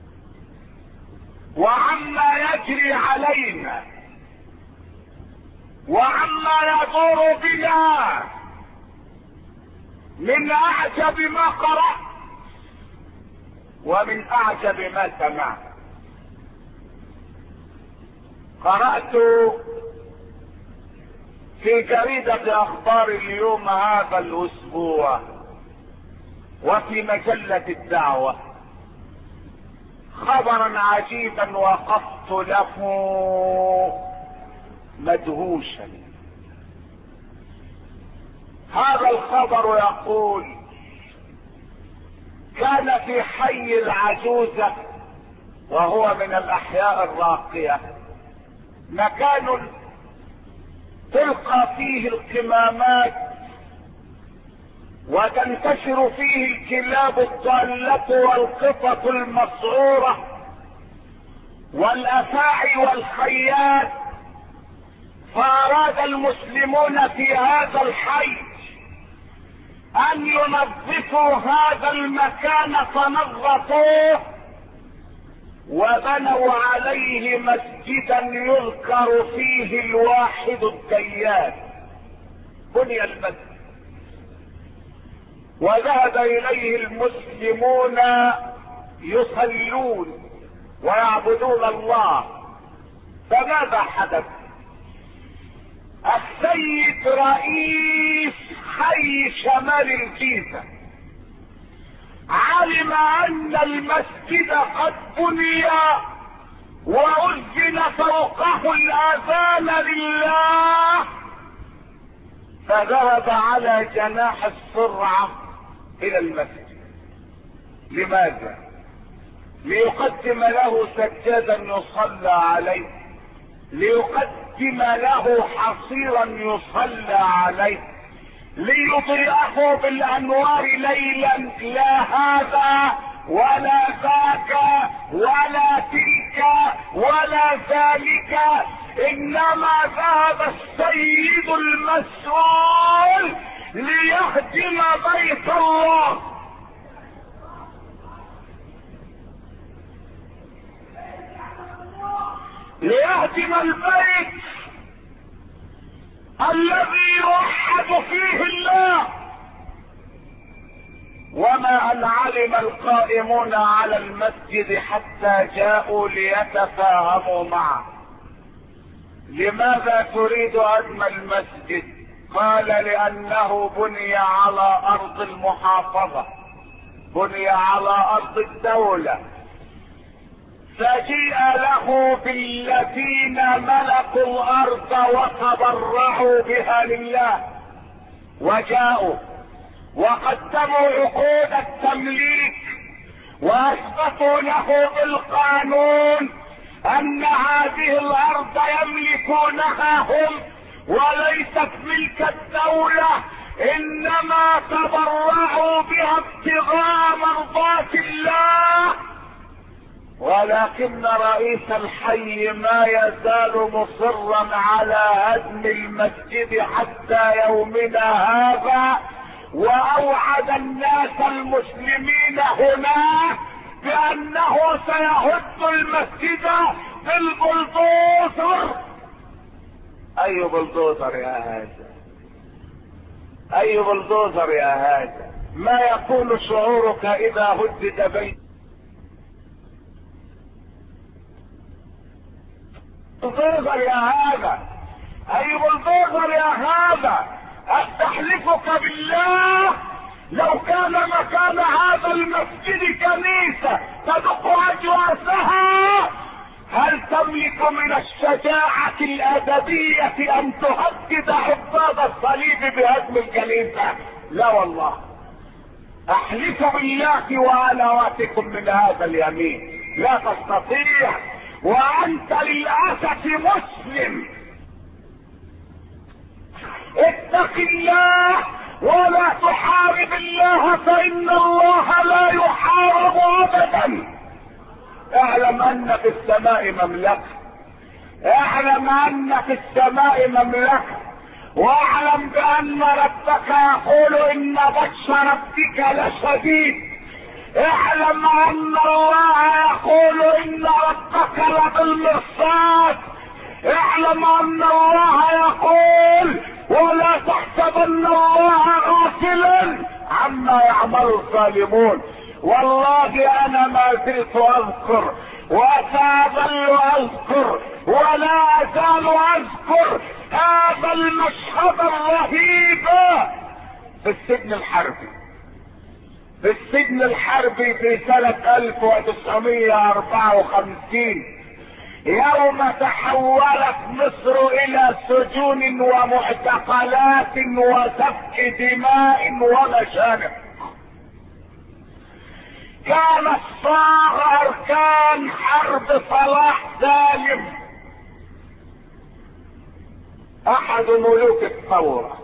وعما يجري علينا وعما يدور بنا؟ من اعجب ما قرأت ومن اعجب ما سمعت. قرأت في جريدة اخبار اليوم هذا الاسبوع وفي مجلة الدعوة خبرا عجيبا وقفت له مدهوشا. هذا الخبر يقول: كان في حي العجوزة، وهو من الاحياء الراقية، مكان تلقى فيه القمامات وتنتشر فيه الكلاب الضالة والقطط المسعورة والافاعي والخيات. فاراد المسلمون في هذا الحي ان ينظفوا هذا المكان فنظفوه وبنوا عليه مسجدا يذكر فيه الواحد الديان. بني المسجد وذهب اليه المسلمون يصلون ويعبدون الله. فماذا حدث؟ السيد رئيس حي شمال الجيزة علم ان المسجد قد بني واذن فوقه الاذان لله، فذهب على جناح السرعة الى المسجد. لماذا؟ ليقدم له سجادا يصلى عليه، ليقدم له حصيرا يصلى عليه، ليضيئه بالانوار ليلا. لا هذا ولا ذاك ولا تلك ولا ذلك، انما ذهب السيد المسؤول ليهدم بيت الله. ليهدم البيت الذي يوحد فيه الله. وما ان علم القائمون على المسجد حتى جاءوا ليتفاهموا معه: لماذا تريد هدم المسجد؟ قال: لانه بني على ارض المحافظة، بني على ارض الدولة، فجاء فجيء له بالذين ملكوا الارض وتبرعوا بها لله، وجاءوا وقدموا عقود التمليك واثبتوا له بالقانون ان هذه الارض يملكونها هم وليست ملك الدولة، انما تبرعوا بها ابتغاء مرضات الله. ولكن رئيس الحي ما يزال مصرا على هدم المسجد حتى يومنا هذا، واوعد الناس المسلمين هنا بانه سيهد المسجد بالبلدوزر. اي بلدوزر يا هذا، اي بلدوزر يا هذا؟ ما يكون شعورك اذا هدد بيت بلدوزر يا هذا؟ اي بلدوزر يا هذا؟ استحلفك بالله لو كان مكان هذا المسجد كنيسة تدق اجواسها، هل تملك من الشجاعة الادبية ان تهدد حفاظ الصليب بهدم الكنيسة؟ لا والله، احلف بالله وانا واثق من هذا اليمين لا تستطيع، وانت للاسف مسلم. اتق الله ولا تحارب الله، فان الله لا يحارب ابدا. اعلم ان في السماء مملكة، اعلم ان في السماء مملكة، واعلم بان ربك يقول ان بطش ربك لشديد. اعلم ان الله يقول ان ربك لبالمرصاد. اعلم ان الله يقول ولا تحسبن الله غافلا عما يعمل الظالمون. والله انا ما زلت اذكر وساظل اذكر ولا ازال اذكر هذا المشهد الرهيب في السجن الحربي، في السجن الحربي في سنة 1954، يوم تحولت مصر الى سجون ومعتقلات وسفك دماء ومشانق. كان صاغ اركان حرب صلاح سالم احد ملوك الثورة،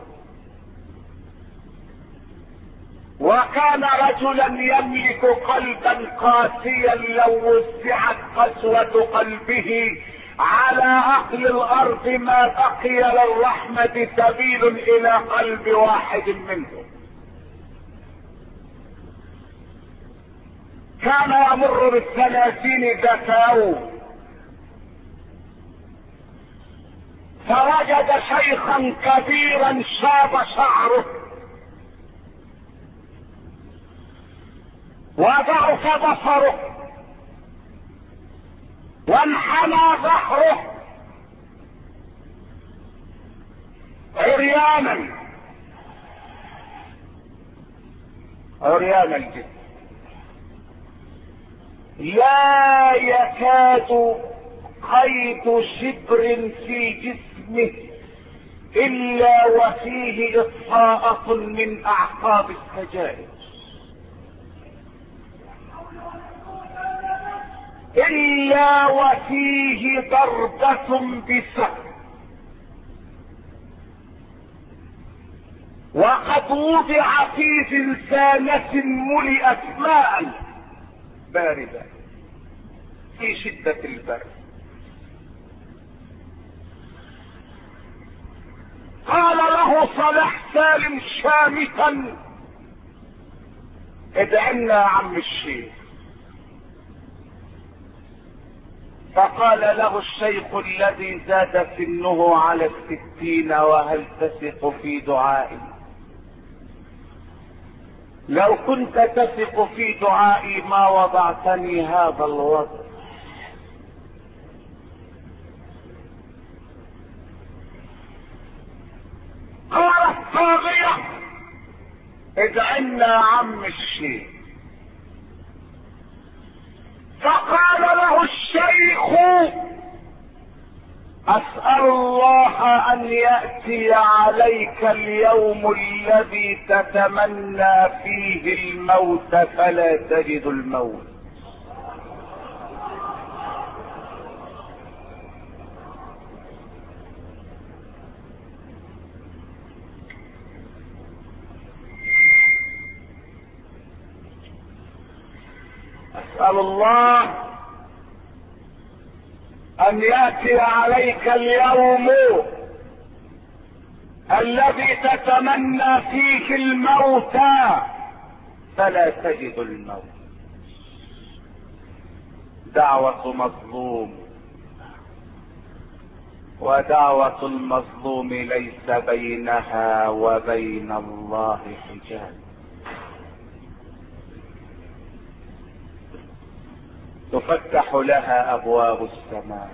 وكان رجلا يملك قلبا قاسيا لو وسعت قسوة قلبه على اهل الارض ما بقي للرحمة سبيل الى قلب واحد منهم. كان يمر بالثلاثين ذات يوم فوجد شيخا كبيرا شاب شعره وضعف بصره وانحنى ظهره عريانا الجسم، لا يكاد قيد شبر في جسمه الا وفيه اطفاءة من اعقاب السجائر، الا وفيه ضربة بسهم، وقد وضع في زنزانة ملئت ماء باردة في شدة البرد. قال له صلاح سالم شامتا: ادعنا يا عم الشيخ. فقال له الشيخ الذي زاد سنه على 60: وهل تثق في دعائي؟ لو كنت تثق في دعائي ما وضعتني هذا الوضع. قال الطاغية: ادعنا يا عم الشيخ. فقال له الشيخ: اسأل الله ان يأتي عليك اليوم الذي تتمنى فيه الموت فلا تجد الموت. اسأل الله ان يأتي عليك اليوم الذي تتمنى فيه الموت فلا تجد الموت. دعوة مظلوم، ودعوة المظلوم ليس بينها وبين الله حجاب. تفتح لها ابواب السماء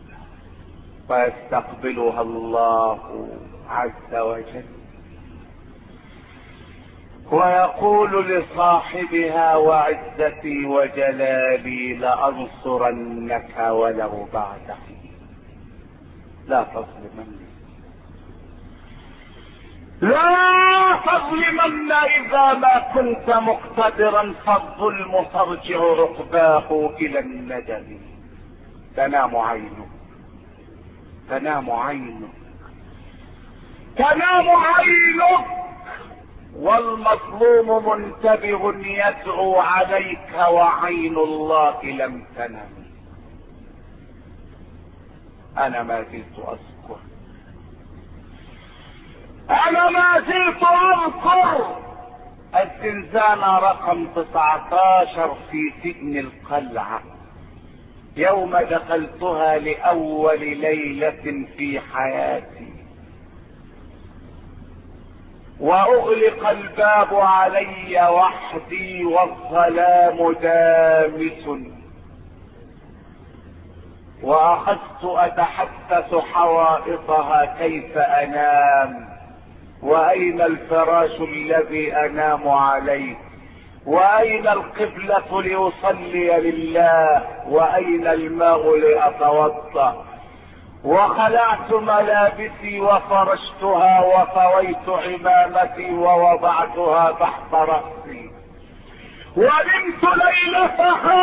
ويستقبلها الله عز وجل ويقول لصاحبها وعزتي وجلالي لأنصرنك ولو بعد حين. لا تظلمن، لا تظلمن اذا ما كنت مقتدرا، فالظلم ترجع ركباه الى الندم. تنام عينك، تنام عينك، تنام عينك، والمظلوم منتبه يدعو عليك وعين الله لم تنم. انا ما زلت اذكر، انا ما زلت اذكر الزنزانة رقم 19 في سجن القلعة يوم دخلتها لأول ليلة في حياتي، واغلق الباب علي وحدي والظلام دامس، واخذت اتحدث حوائطها كيف انام، واين الفراش الذي انام عليه، واين القبلة لاصلي لله، واين الماء لاتوضا. وخلعت ملابسي وفرشتها وطويت عمامتي ووضعتها تحت رأسي، ونمت ليلتها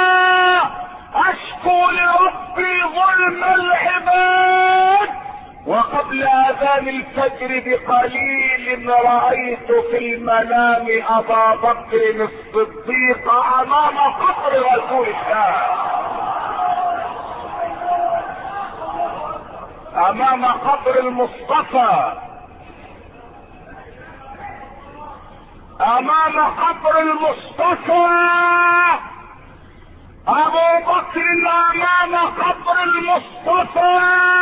اشكو لربي ظلم العباد. وقبل اذان الفجر بقليل رأيت في المنام ابا بكر الصديق امام قبر رسول الله، امام قبر المصطفى، امام قبر المصطفى. ابو بكر امام قبر المصطفى.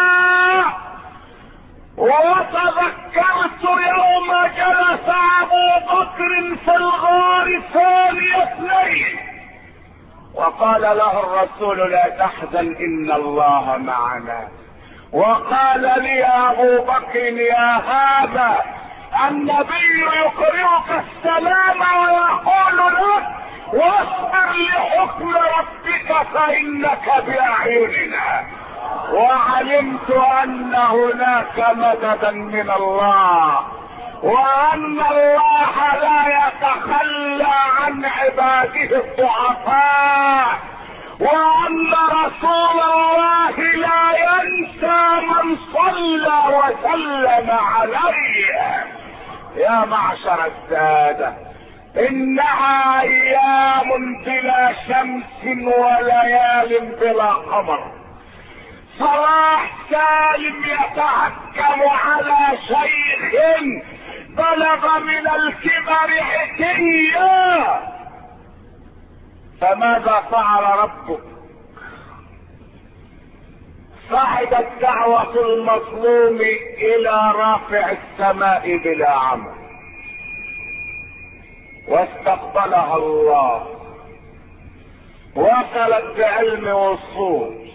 وتذكرت يوم جلس ابو بكر في الغار ثاني اثنين وقال له الرسول لا تحزن ان الله معنا، وقال لي ابو بكر يا هذا النبي يقرئك السلام ويقول لك واصبر لحكم ربك فانك باعيننا. وعلمت ان هناك مددا من الله، وان الله لا يتخلى عن عباده الضعفاء، وان رسول الله لا ينسى من صلى وسلم عليه. يا معشر السادة، انها ايام بلا شمس وليال بلا قمر. صلاح سالم يتحكم على شيخ بلغ من الكبر عتيا، فماذا فعل ربك؟ صعدت دعوة المظلوم الى رافع السماء بلا عمل، واستقبلها الله، وصلت بعلم وصول،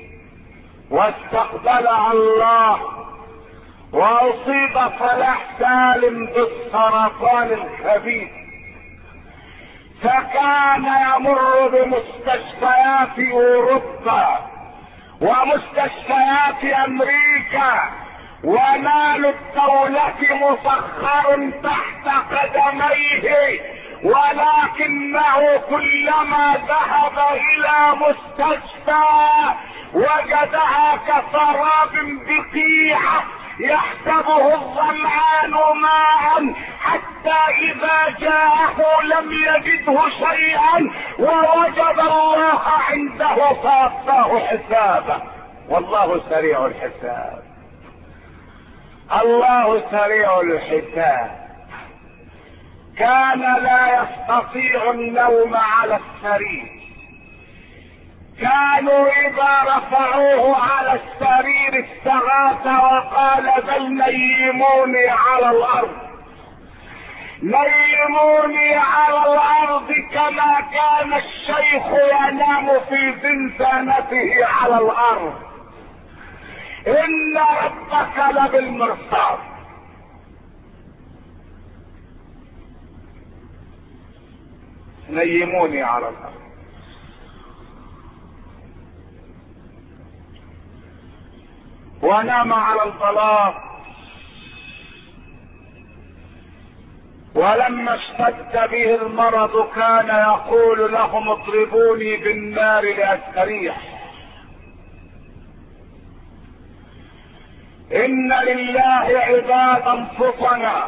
واستقبلها الله، واصيب صلاح سالم بالسرطان الخبيث، فكان يمر بمستشفيات اوروبا ومستشفيات امريكا ومال الدولة مسخر تحت قدميه، ولكنه كلما ذهب الى مستشفى وجدها كسراب بقيعة يحسبه الظمآن ماء، حتى اذا جاءه لم يجده شيئا ووجد الله عنده فوفاه حسابه. والله سريع الحساب، الله سريع الحساب. كان لا يستطيع النوم على السرير، كانوا اذا رفعوه على السرير استغاث وقال بل نيموني على الارض، نيموني على الارض كما كان الشيخ ينام في زنزانته على الارض. ان ربك لبالمرصاد. نيموني على الارض. ونام على البلاط، ولما اشتد به المرض كان يقول لهم اضربوني بالنار لاستريح. ان لله عبادا فطنا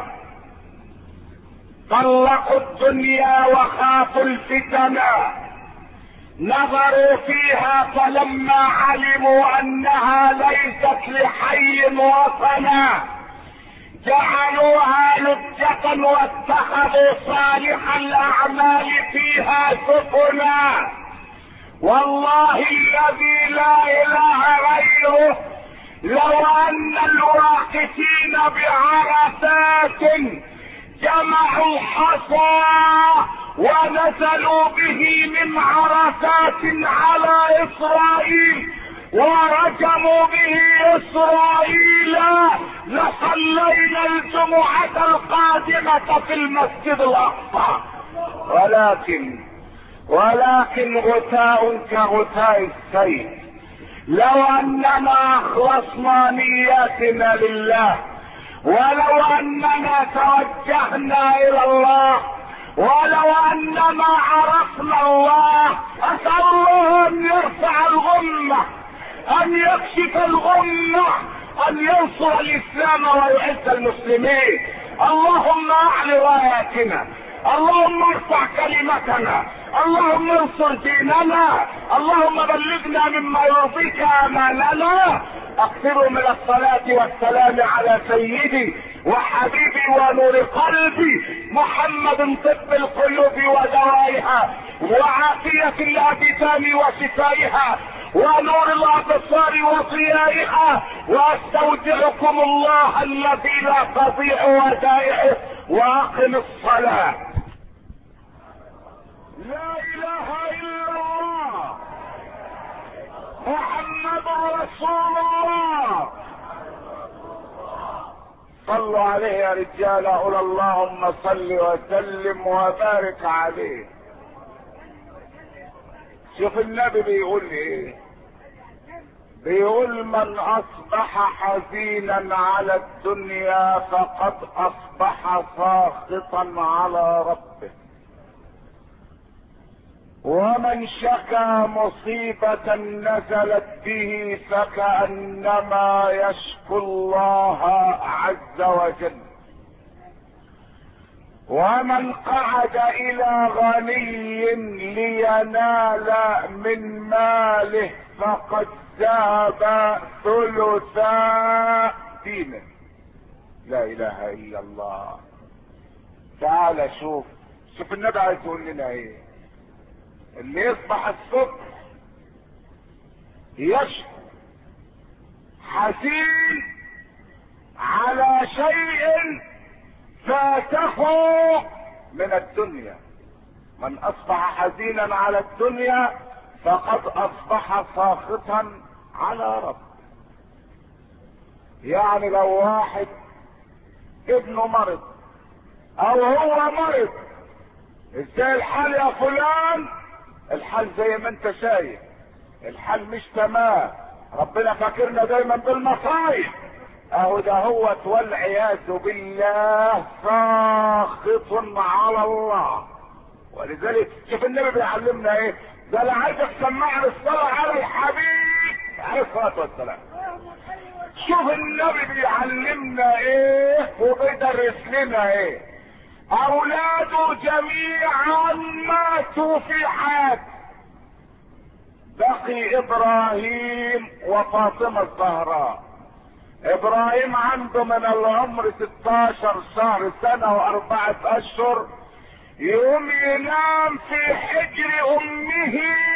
طلقوا الدنيا وخافوا الفتنا، نظروا فيها فلما علموا انها ليست لحي وطنا جعلوها لجة واتخذوا صالح الاعمال فيها سفنا. والله الذي لا اله غيره لو ان الواقفين بعرفات جمعوا الحصى ونزلوا به من عرفات على اسرائيل ورجموا به اسرائيل لصلينا الجمعة القادمة في المسجد الاقصى. ولكن غثاء كغثاء السيل. لو اننا اخلصنا نياتنا لله، ولو اننا توجهنا الى الله، ولو اننا عرفنا الله، اسأل الله ان يرفع الغمة، ان يكشف الغمة، ان ينصر الاسلام ويعز المسلمين. اللهم اعل راياتنا، اللهم ارفع كلمتنا، اللهم انصر ديننا، اللهم بلغنا مما يرضيك امالنا. اكثروا من الصلاة والسلام على سيدي وحبيبي ونور قلبي محمد طب القلوب ودوائها وعافية الابدان وشفائها ونور الابصار وضيائها، واستودعكم الله الذي لا تضيع ودائعه، واقم الصلاة. لا اله الا الله محمد رسول الله. صلوا عليه يا رجال، قول اللهم صل وسلم وبارك عليه. شوف النبي بيقول ايه، بيقول من اصبح حزينا على الدنيا فقد اصبح ساخطا على ربه، ومن شكى مصيبة نزلت به فكأنما يشكو الله عز وجل، ومن قعد الى غني لينال من ماله فقد ذهب ثلثا دينه. لا اله الا الله. تعال شوف النبي عايز يقول لنا ايه. اللي يصبح الصبح يشكو حزين على شيء فاته من الدنيا، من اصبح حزينا على الدنيا فقد اصبح ساخطا على ربه. يعني لو واحد ابنه مرض او هو مرض، ازاي الحال يا فلان؟ الحال زي ما انت شايف، الحال مش تمام، ربنا فاكرنا دايما بالمصايب. اهو ده هو والعياذ بالله ساخط على الله. ولذلك شوف النبي بيعلمنا ايه، ده انا عايزك تسمعني الصلاه على الحبيب عليه الصلاه والسلام. شوف النبي بيعلمنا ايه وبيدرس لنا ايه. اولاده جميعا ماتوا في حياته، بقي ابراهيم وفاطمه الزهراء. ابراهيم عنده من العمر 16 شهر سنه واربعه اشهر، يوم ينام في حجر امه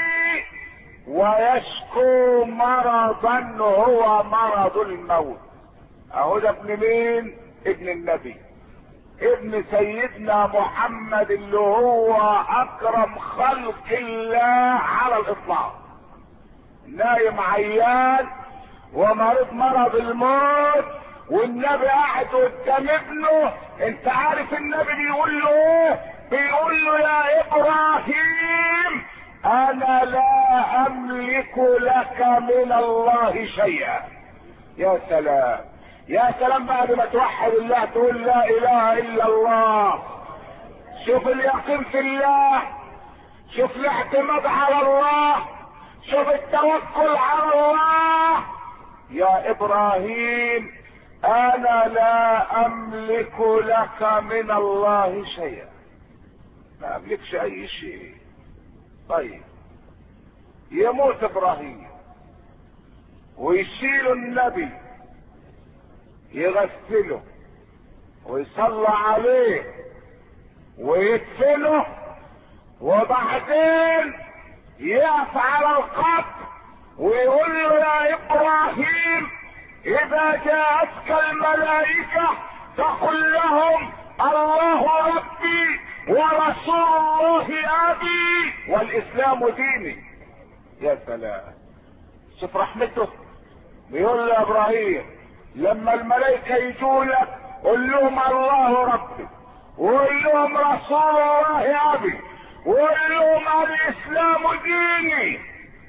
ويشكو مرضا هو مرض الموت. اهو ده ابن مين؟ ابن النبي، ابن سيدنا محمد اللي هو اكرم خلق الله على الاطلاق. نايم عيان ومريض مرض الموت، والنبي قاعد قدام ابنه. انت عارف النبي بيقول له ايه؟ بيقول له يا ابراهيم انا لا املك لك من الله شيئا. يا سلام يا سلام، بعد ما توحد الله تقول لا اله الا الله. شوف اليقين في الله، شوف الاعتماد على الله، شوف التوكل على الله. يا ابراهيم انا لا املك لك من الله شيئا، ما املكش اي شيء. طيب يموت ابراهيم ويشيل النبي يغسله ويصلى عليه ويدفنه، وبعدين يقف على القبر ويقول له يا ابراهيم اذا جاءتك الملائكة فقل لهم الله ربي ورسول الله ابي والاسلام ديني. يا سلام، شوف رحمته. بيقول له ابراهيم لما الملائكة يجوا لك قل لهم الله ربي وقل لهم رسول الله ابي وقل لهم الاسلام ديني.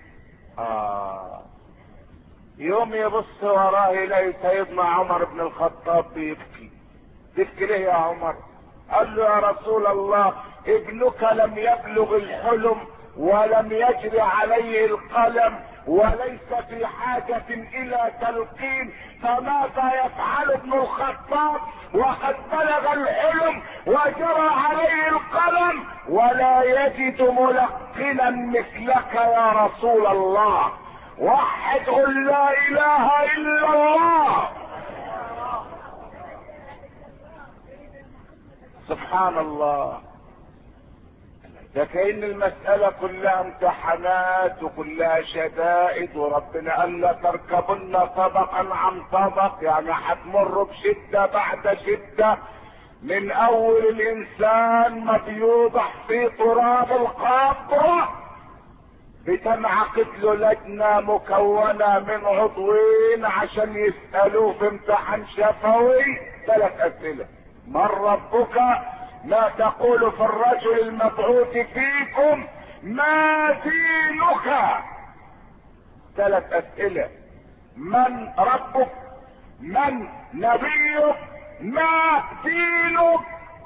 يوم يبص وراه يلاقي سيدنا عمر بن الخطاب بيبكي. تبكي ليه يا عمر؟ قال له يا رسول الله ابنك لم يبلغ الحلم ولم يجري عليه القلم وليس في حاجة الى تلقين، فماذا يفعل ابن الخطاب وقد بلغ الحلم وجرى عليه القلم ولا يجد ملقنا مثلك يا رسول الله؟ وحد قل لا اله الا الله. سبحان الله، ده كأن المسألة كلها امتحانات وكلها شدائد، وربنا قال لا تركبن طبقا عن طبق، يعني هتمر بشدة بعد شدة. من اول الانسان ما بيوضح في تراب القبر بتنعقد له لجنة مكونة من عضوين عشان يسألوه في امتحان شفوي 3 اسئلة. من ربك؟ ما تقول في الرجل المبعوث فيكم؟ ما دينك؟ 3 اسئلة. من ربك؟ من نبيك؟ ما دينك؟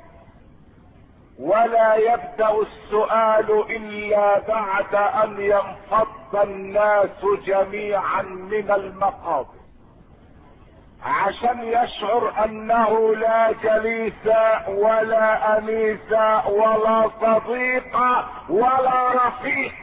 ولا يبدأ السؤال الا بعد ان ينفض الناس جميعا من المقابر عشان يشعر انه لا جليس ولا انيس ولا صديق ولا رفيق.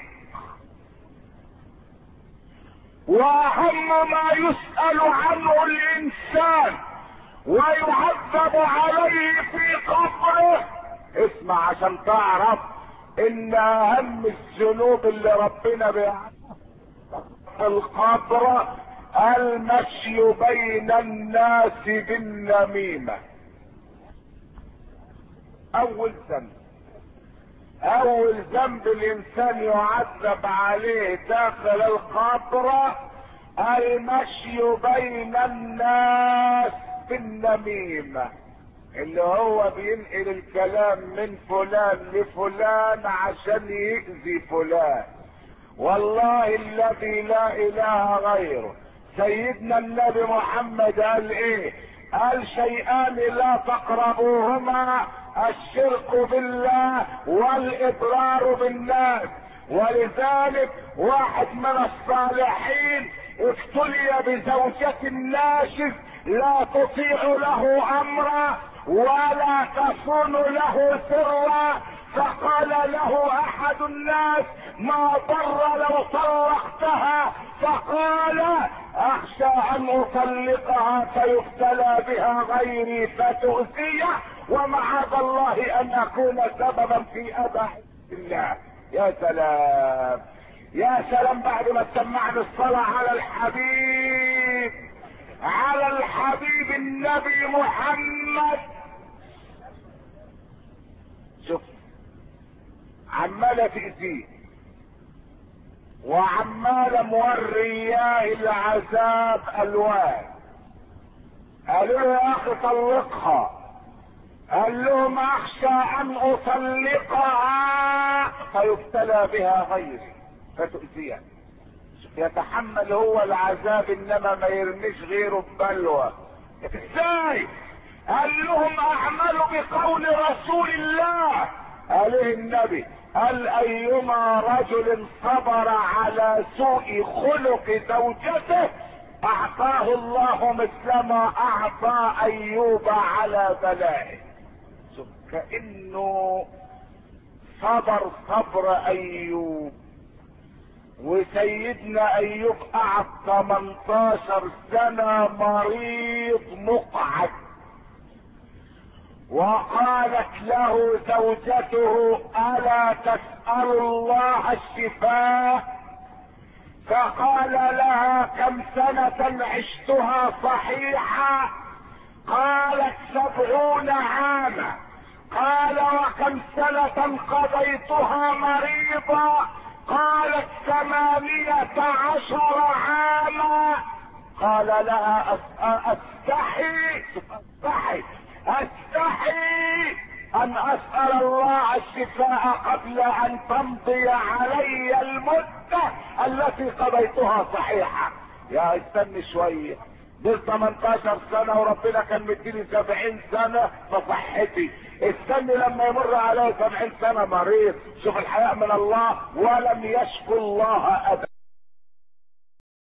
واهم ما يسأل عنه الانسان ويعذب عليه في قبره، اسمع عشان تعرف ان اهم الذنوب اللي ربنا بيعذبها في القبر المشي بين الناس بالنميمة. اول ذنب الانسان يعذب عليه داخل القبر المشي بين الناس بالنميمة، اللي هو بينقل الكلام من فلان لفلان عشان يأذي فلان، والله الذي لا اله غيره سيدنا النبي محمد قال ايه؟ قال شيئان لا تقربوهما، الشرك بالله والاضرار بالناس. ولذلك واحد من الصالحين ابتلي بزوجة ناشز لا تطيع له امرا ولا تصون له سرا، فقال له احد الناس ما ضر لو طلقتها، فقال اخشى ان اطلقها فيبتلى بها غيري فتؤذيه، ومعاذ الله ان اكون سببا في اذى الله. يا سلام يا سلام، بعد ما سمعنا الصلاة على الحبيب، على الحبيب النبي محمد. شوف عمالة تأذيه وعمالة مورياه العذاب الوان. قالوا له يا اخي طلقها، قال لهم اخشى ان اطلقها فيبتلى بها غيري فتؤذيه. يتحمل هو العذاب انما ما يرميش غيره ببلوى. ازاي؟ قال لهم اعملوا بقول رسول الله عليه النبي، قال ايما رجل صبر على سوء خلق زوجته اعطاه الله مثل ما اعطى ايوب على بلائه. كأنه صبر صبر ايوب. وسيدنا ايوب قعد 18 سنة مريض مقعد، وقالت له زوجته الا تسأل الله الشفاء؟ فقال لها كم سنة عشتها صحيحة؟ قالت 70 عاما. قال وكم سنة قضيتها مريضة؟ قالت 18 عاما. قال لها استحي ان اسأل الله الشفاء قبل ان تمضي علي المدة التي قضيتها صحيحة. يا استني شوية، دول 18 سنة وربنا كان مديني 70 سنة فصحتي. استني لما يمر علي 70 سنة مريض. شوف الحياء من الله، ولم يشكو الله ابدا.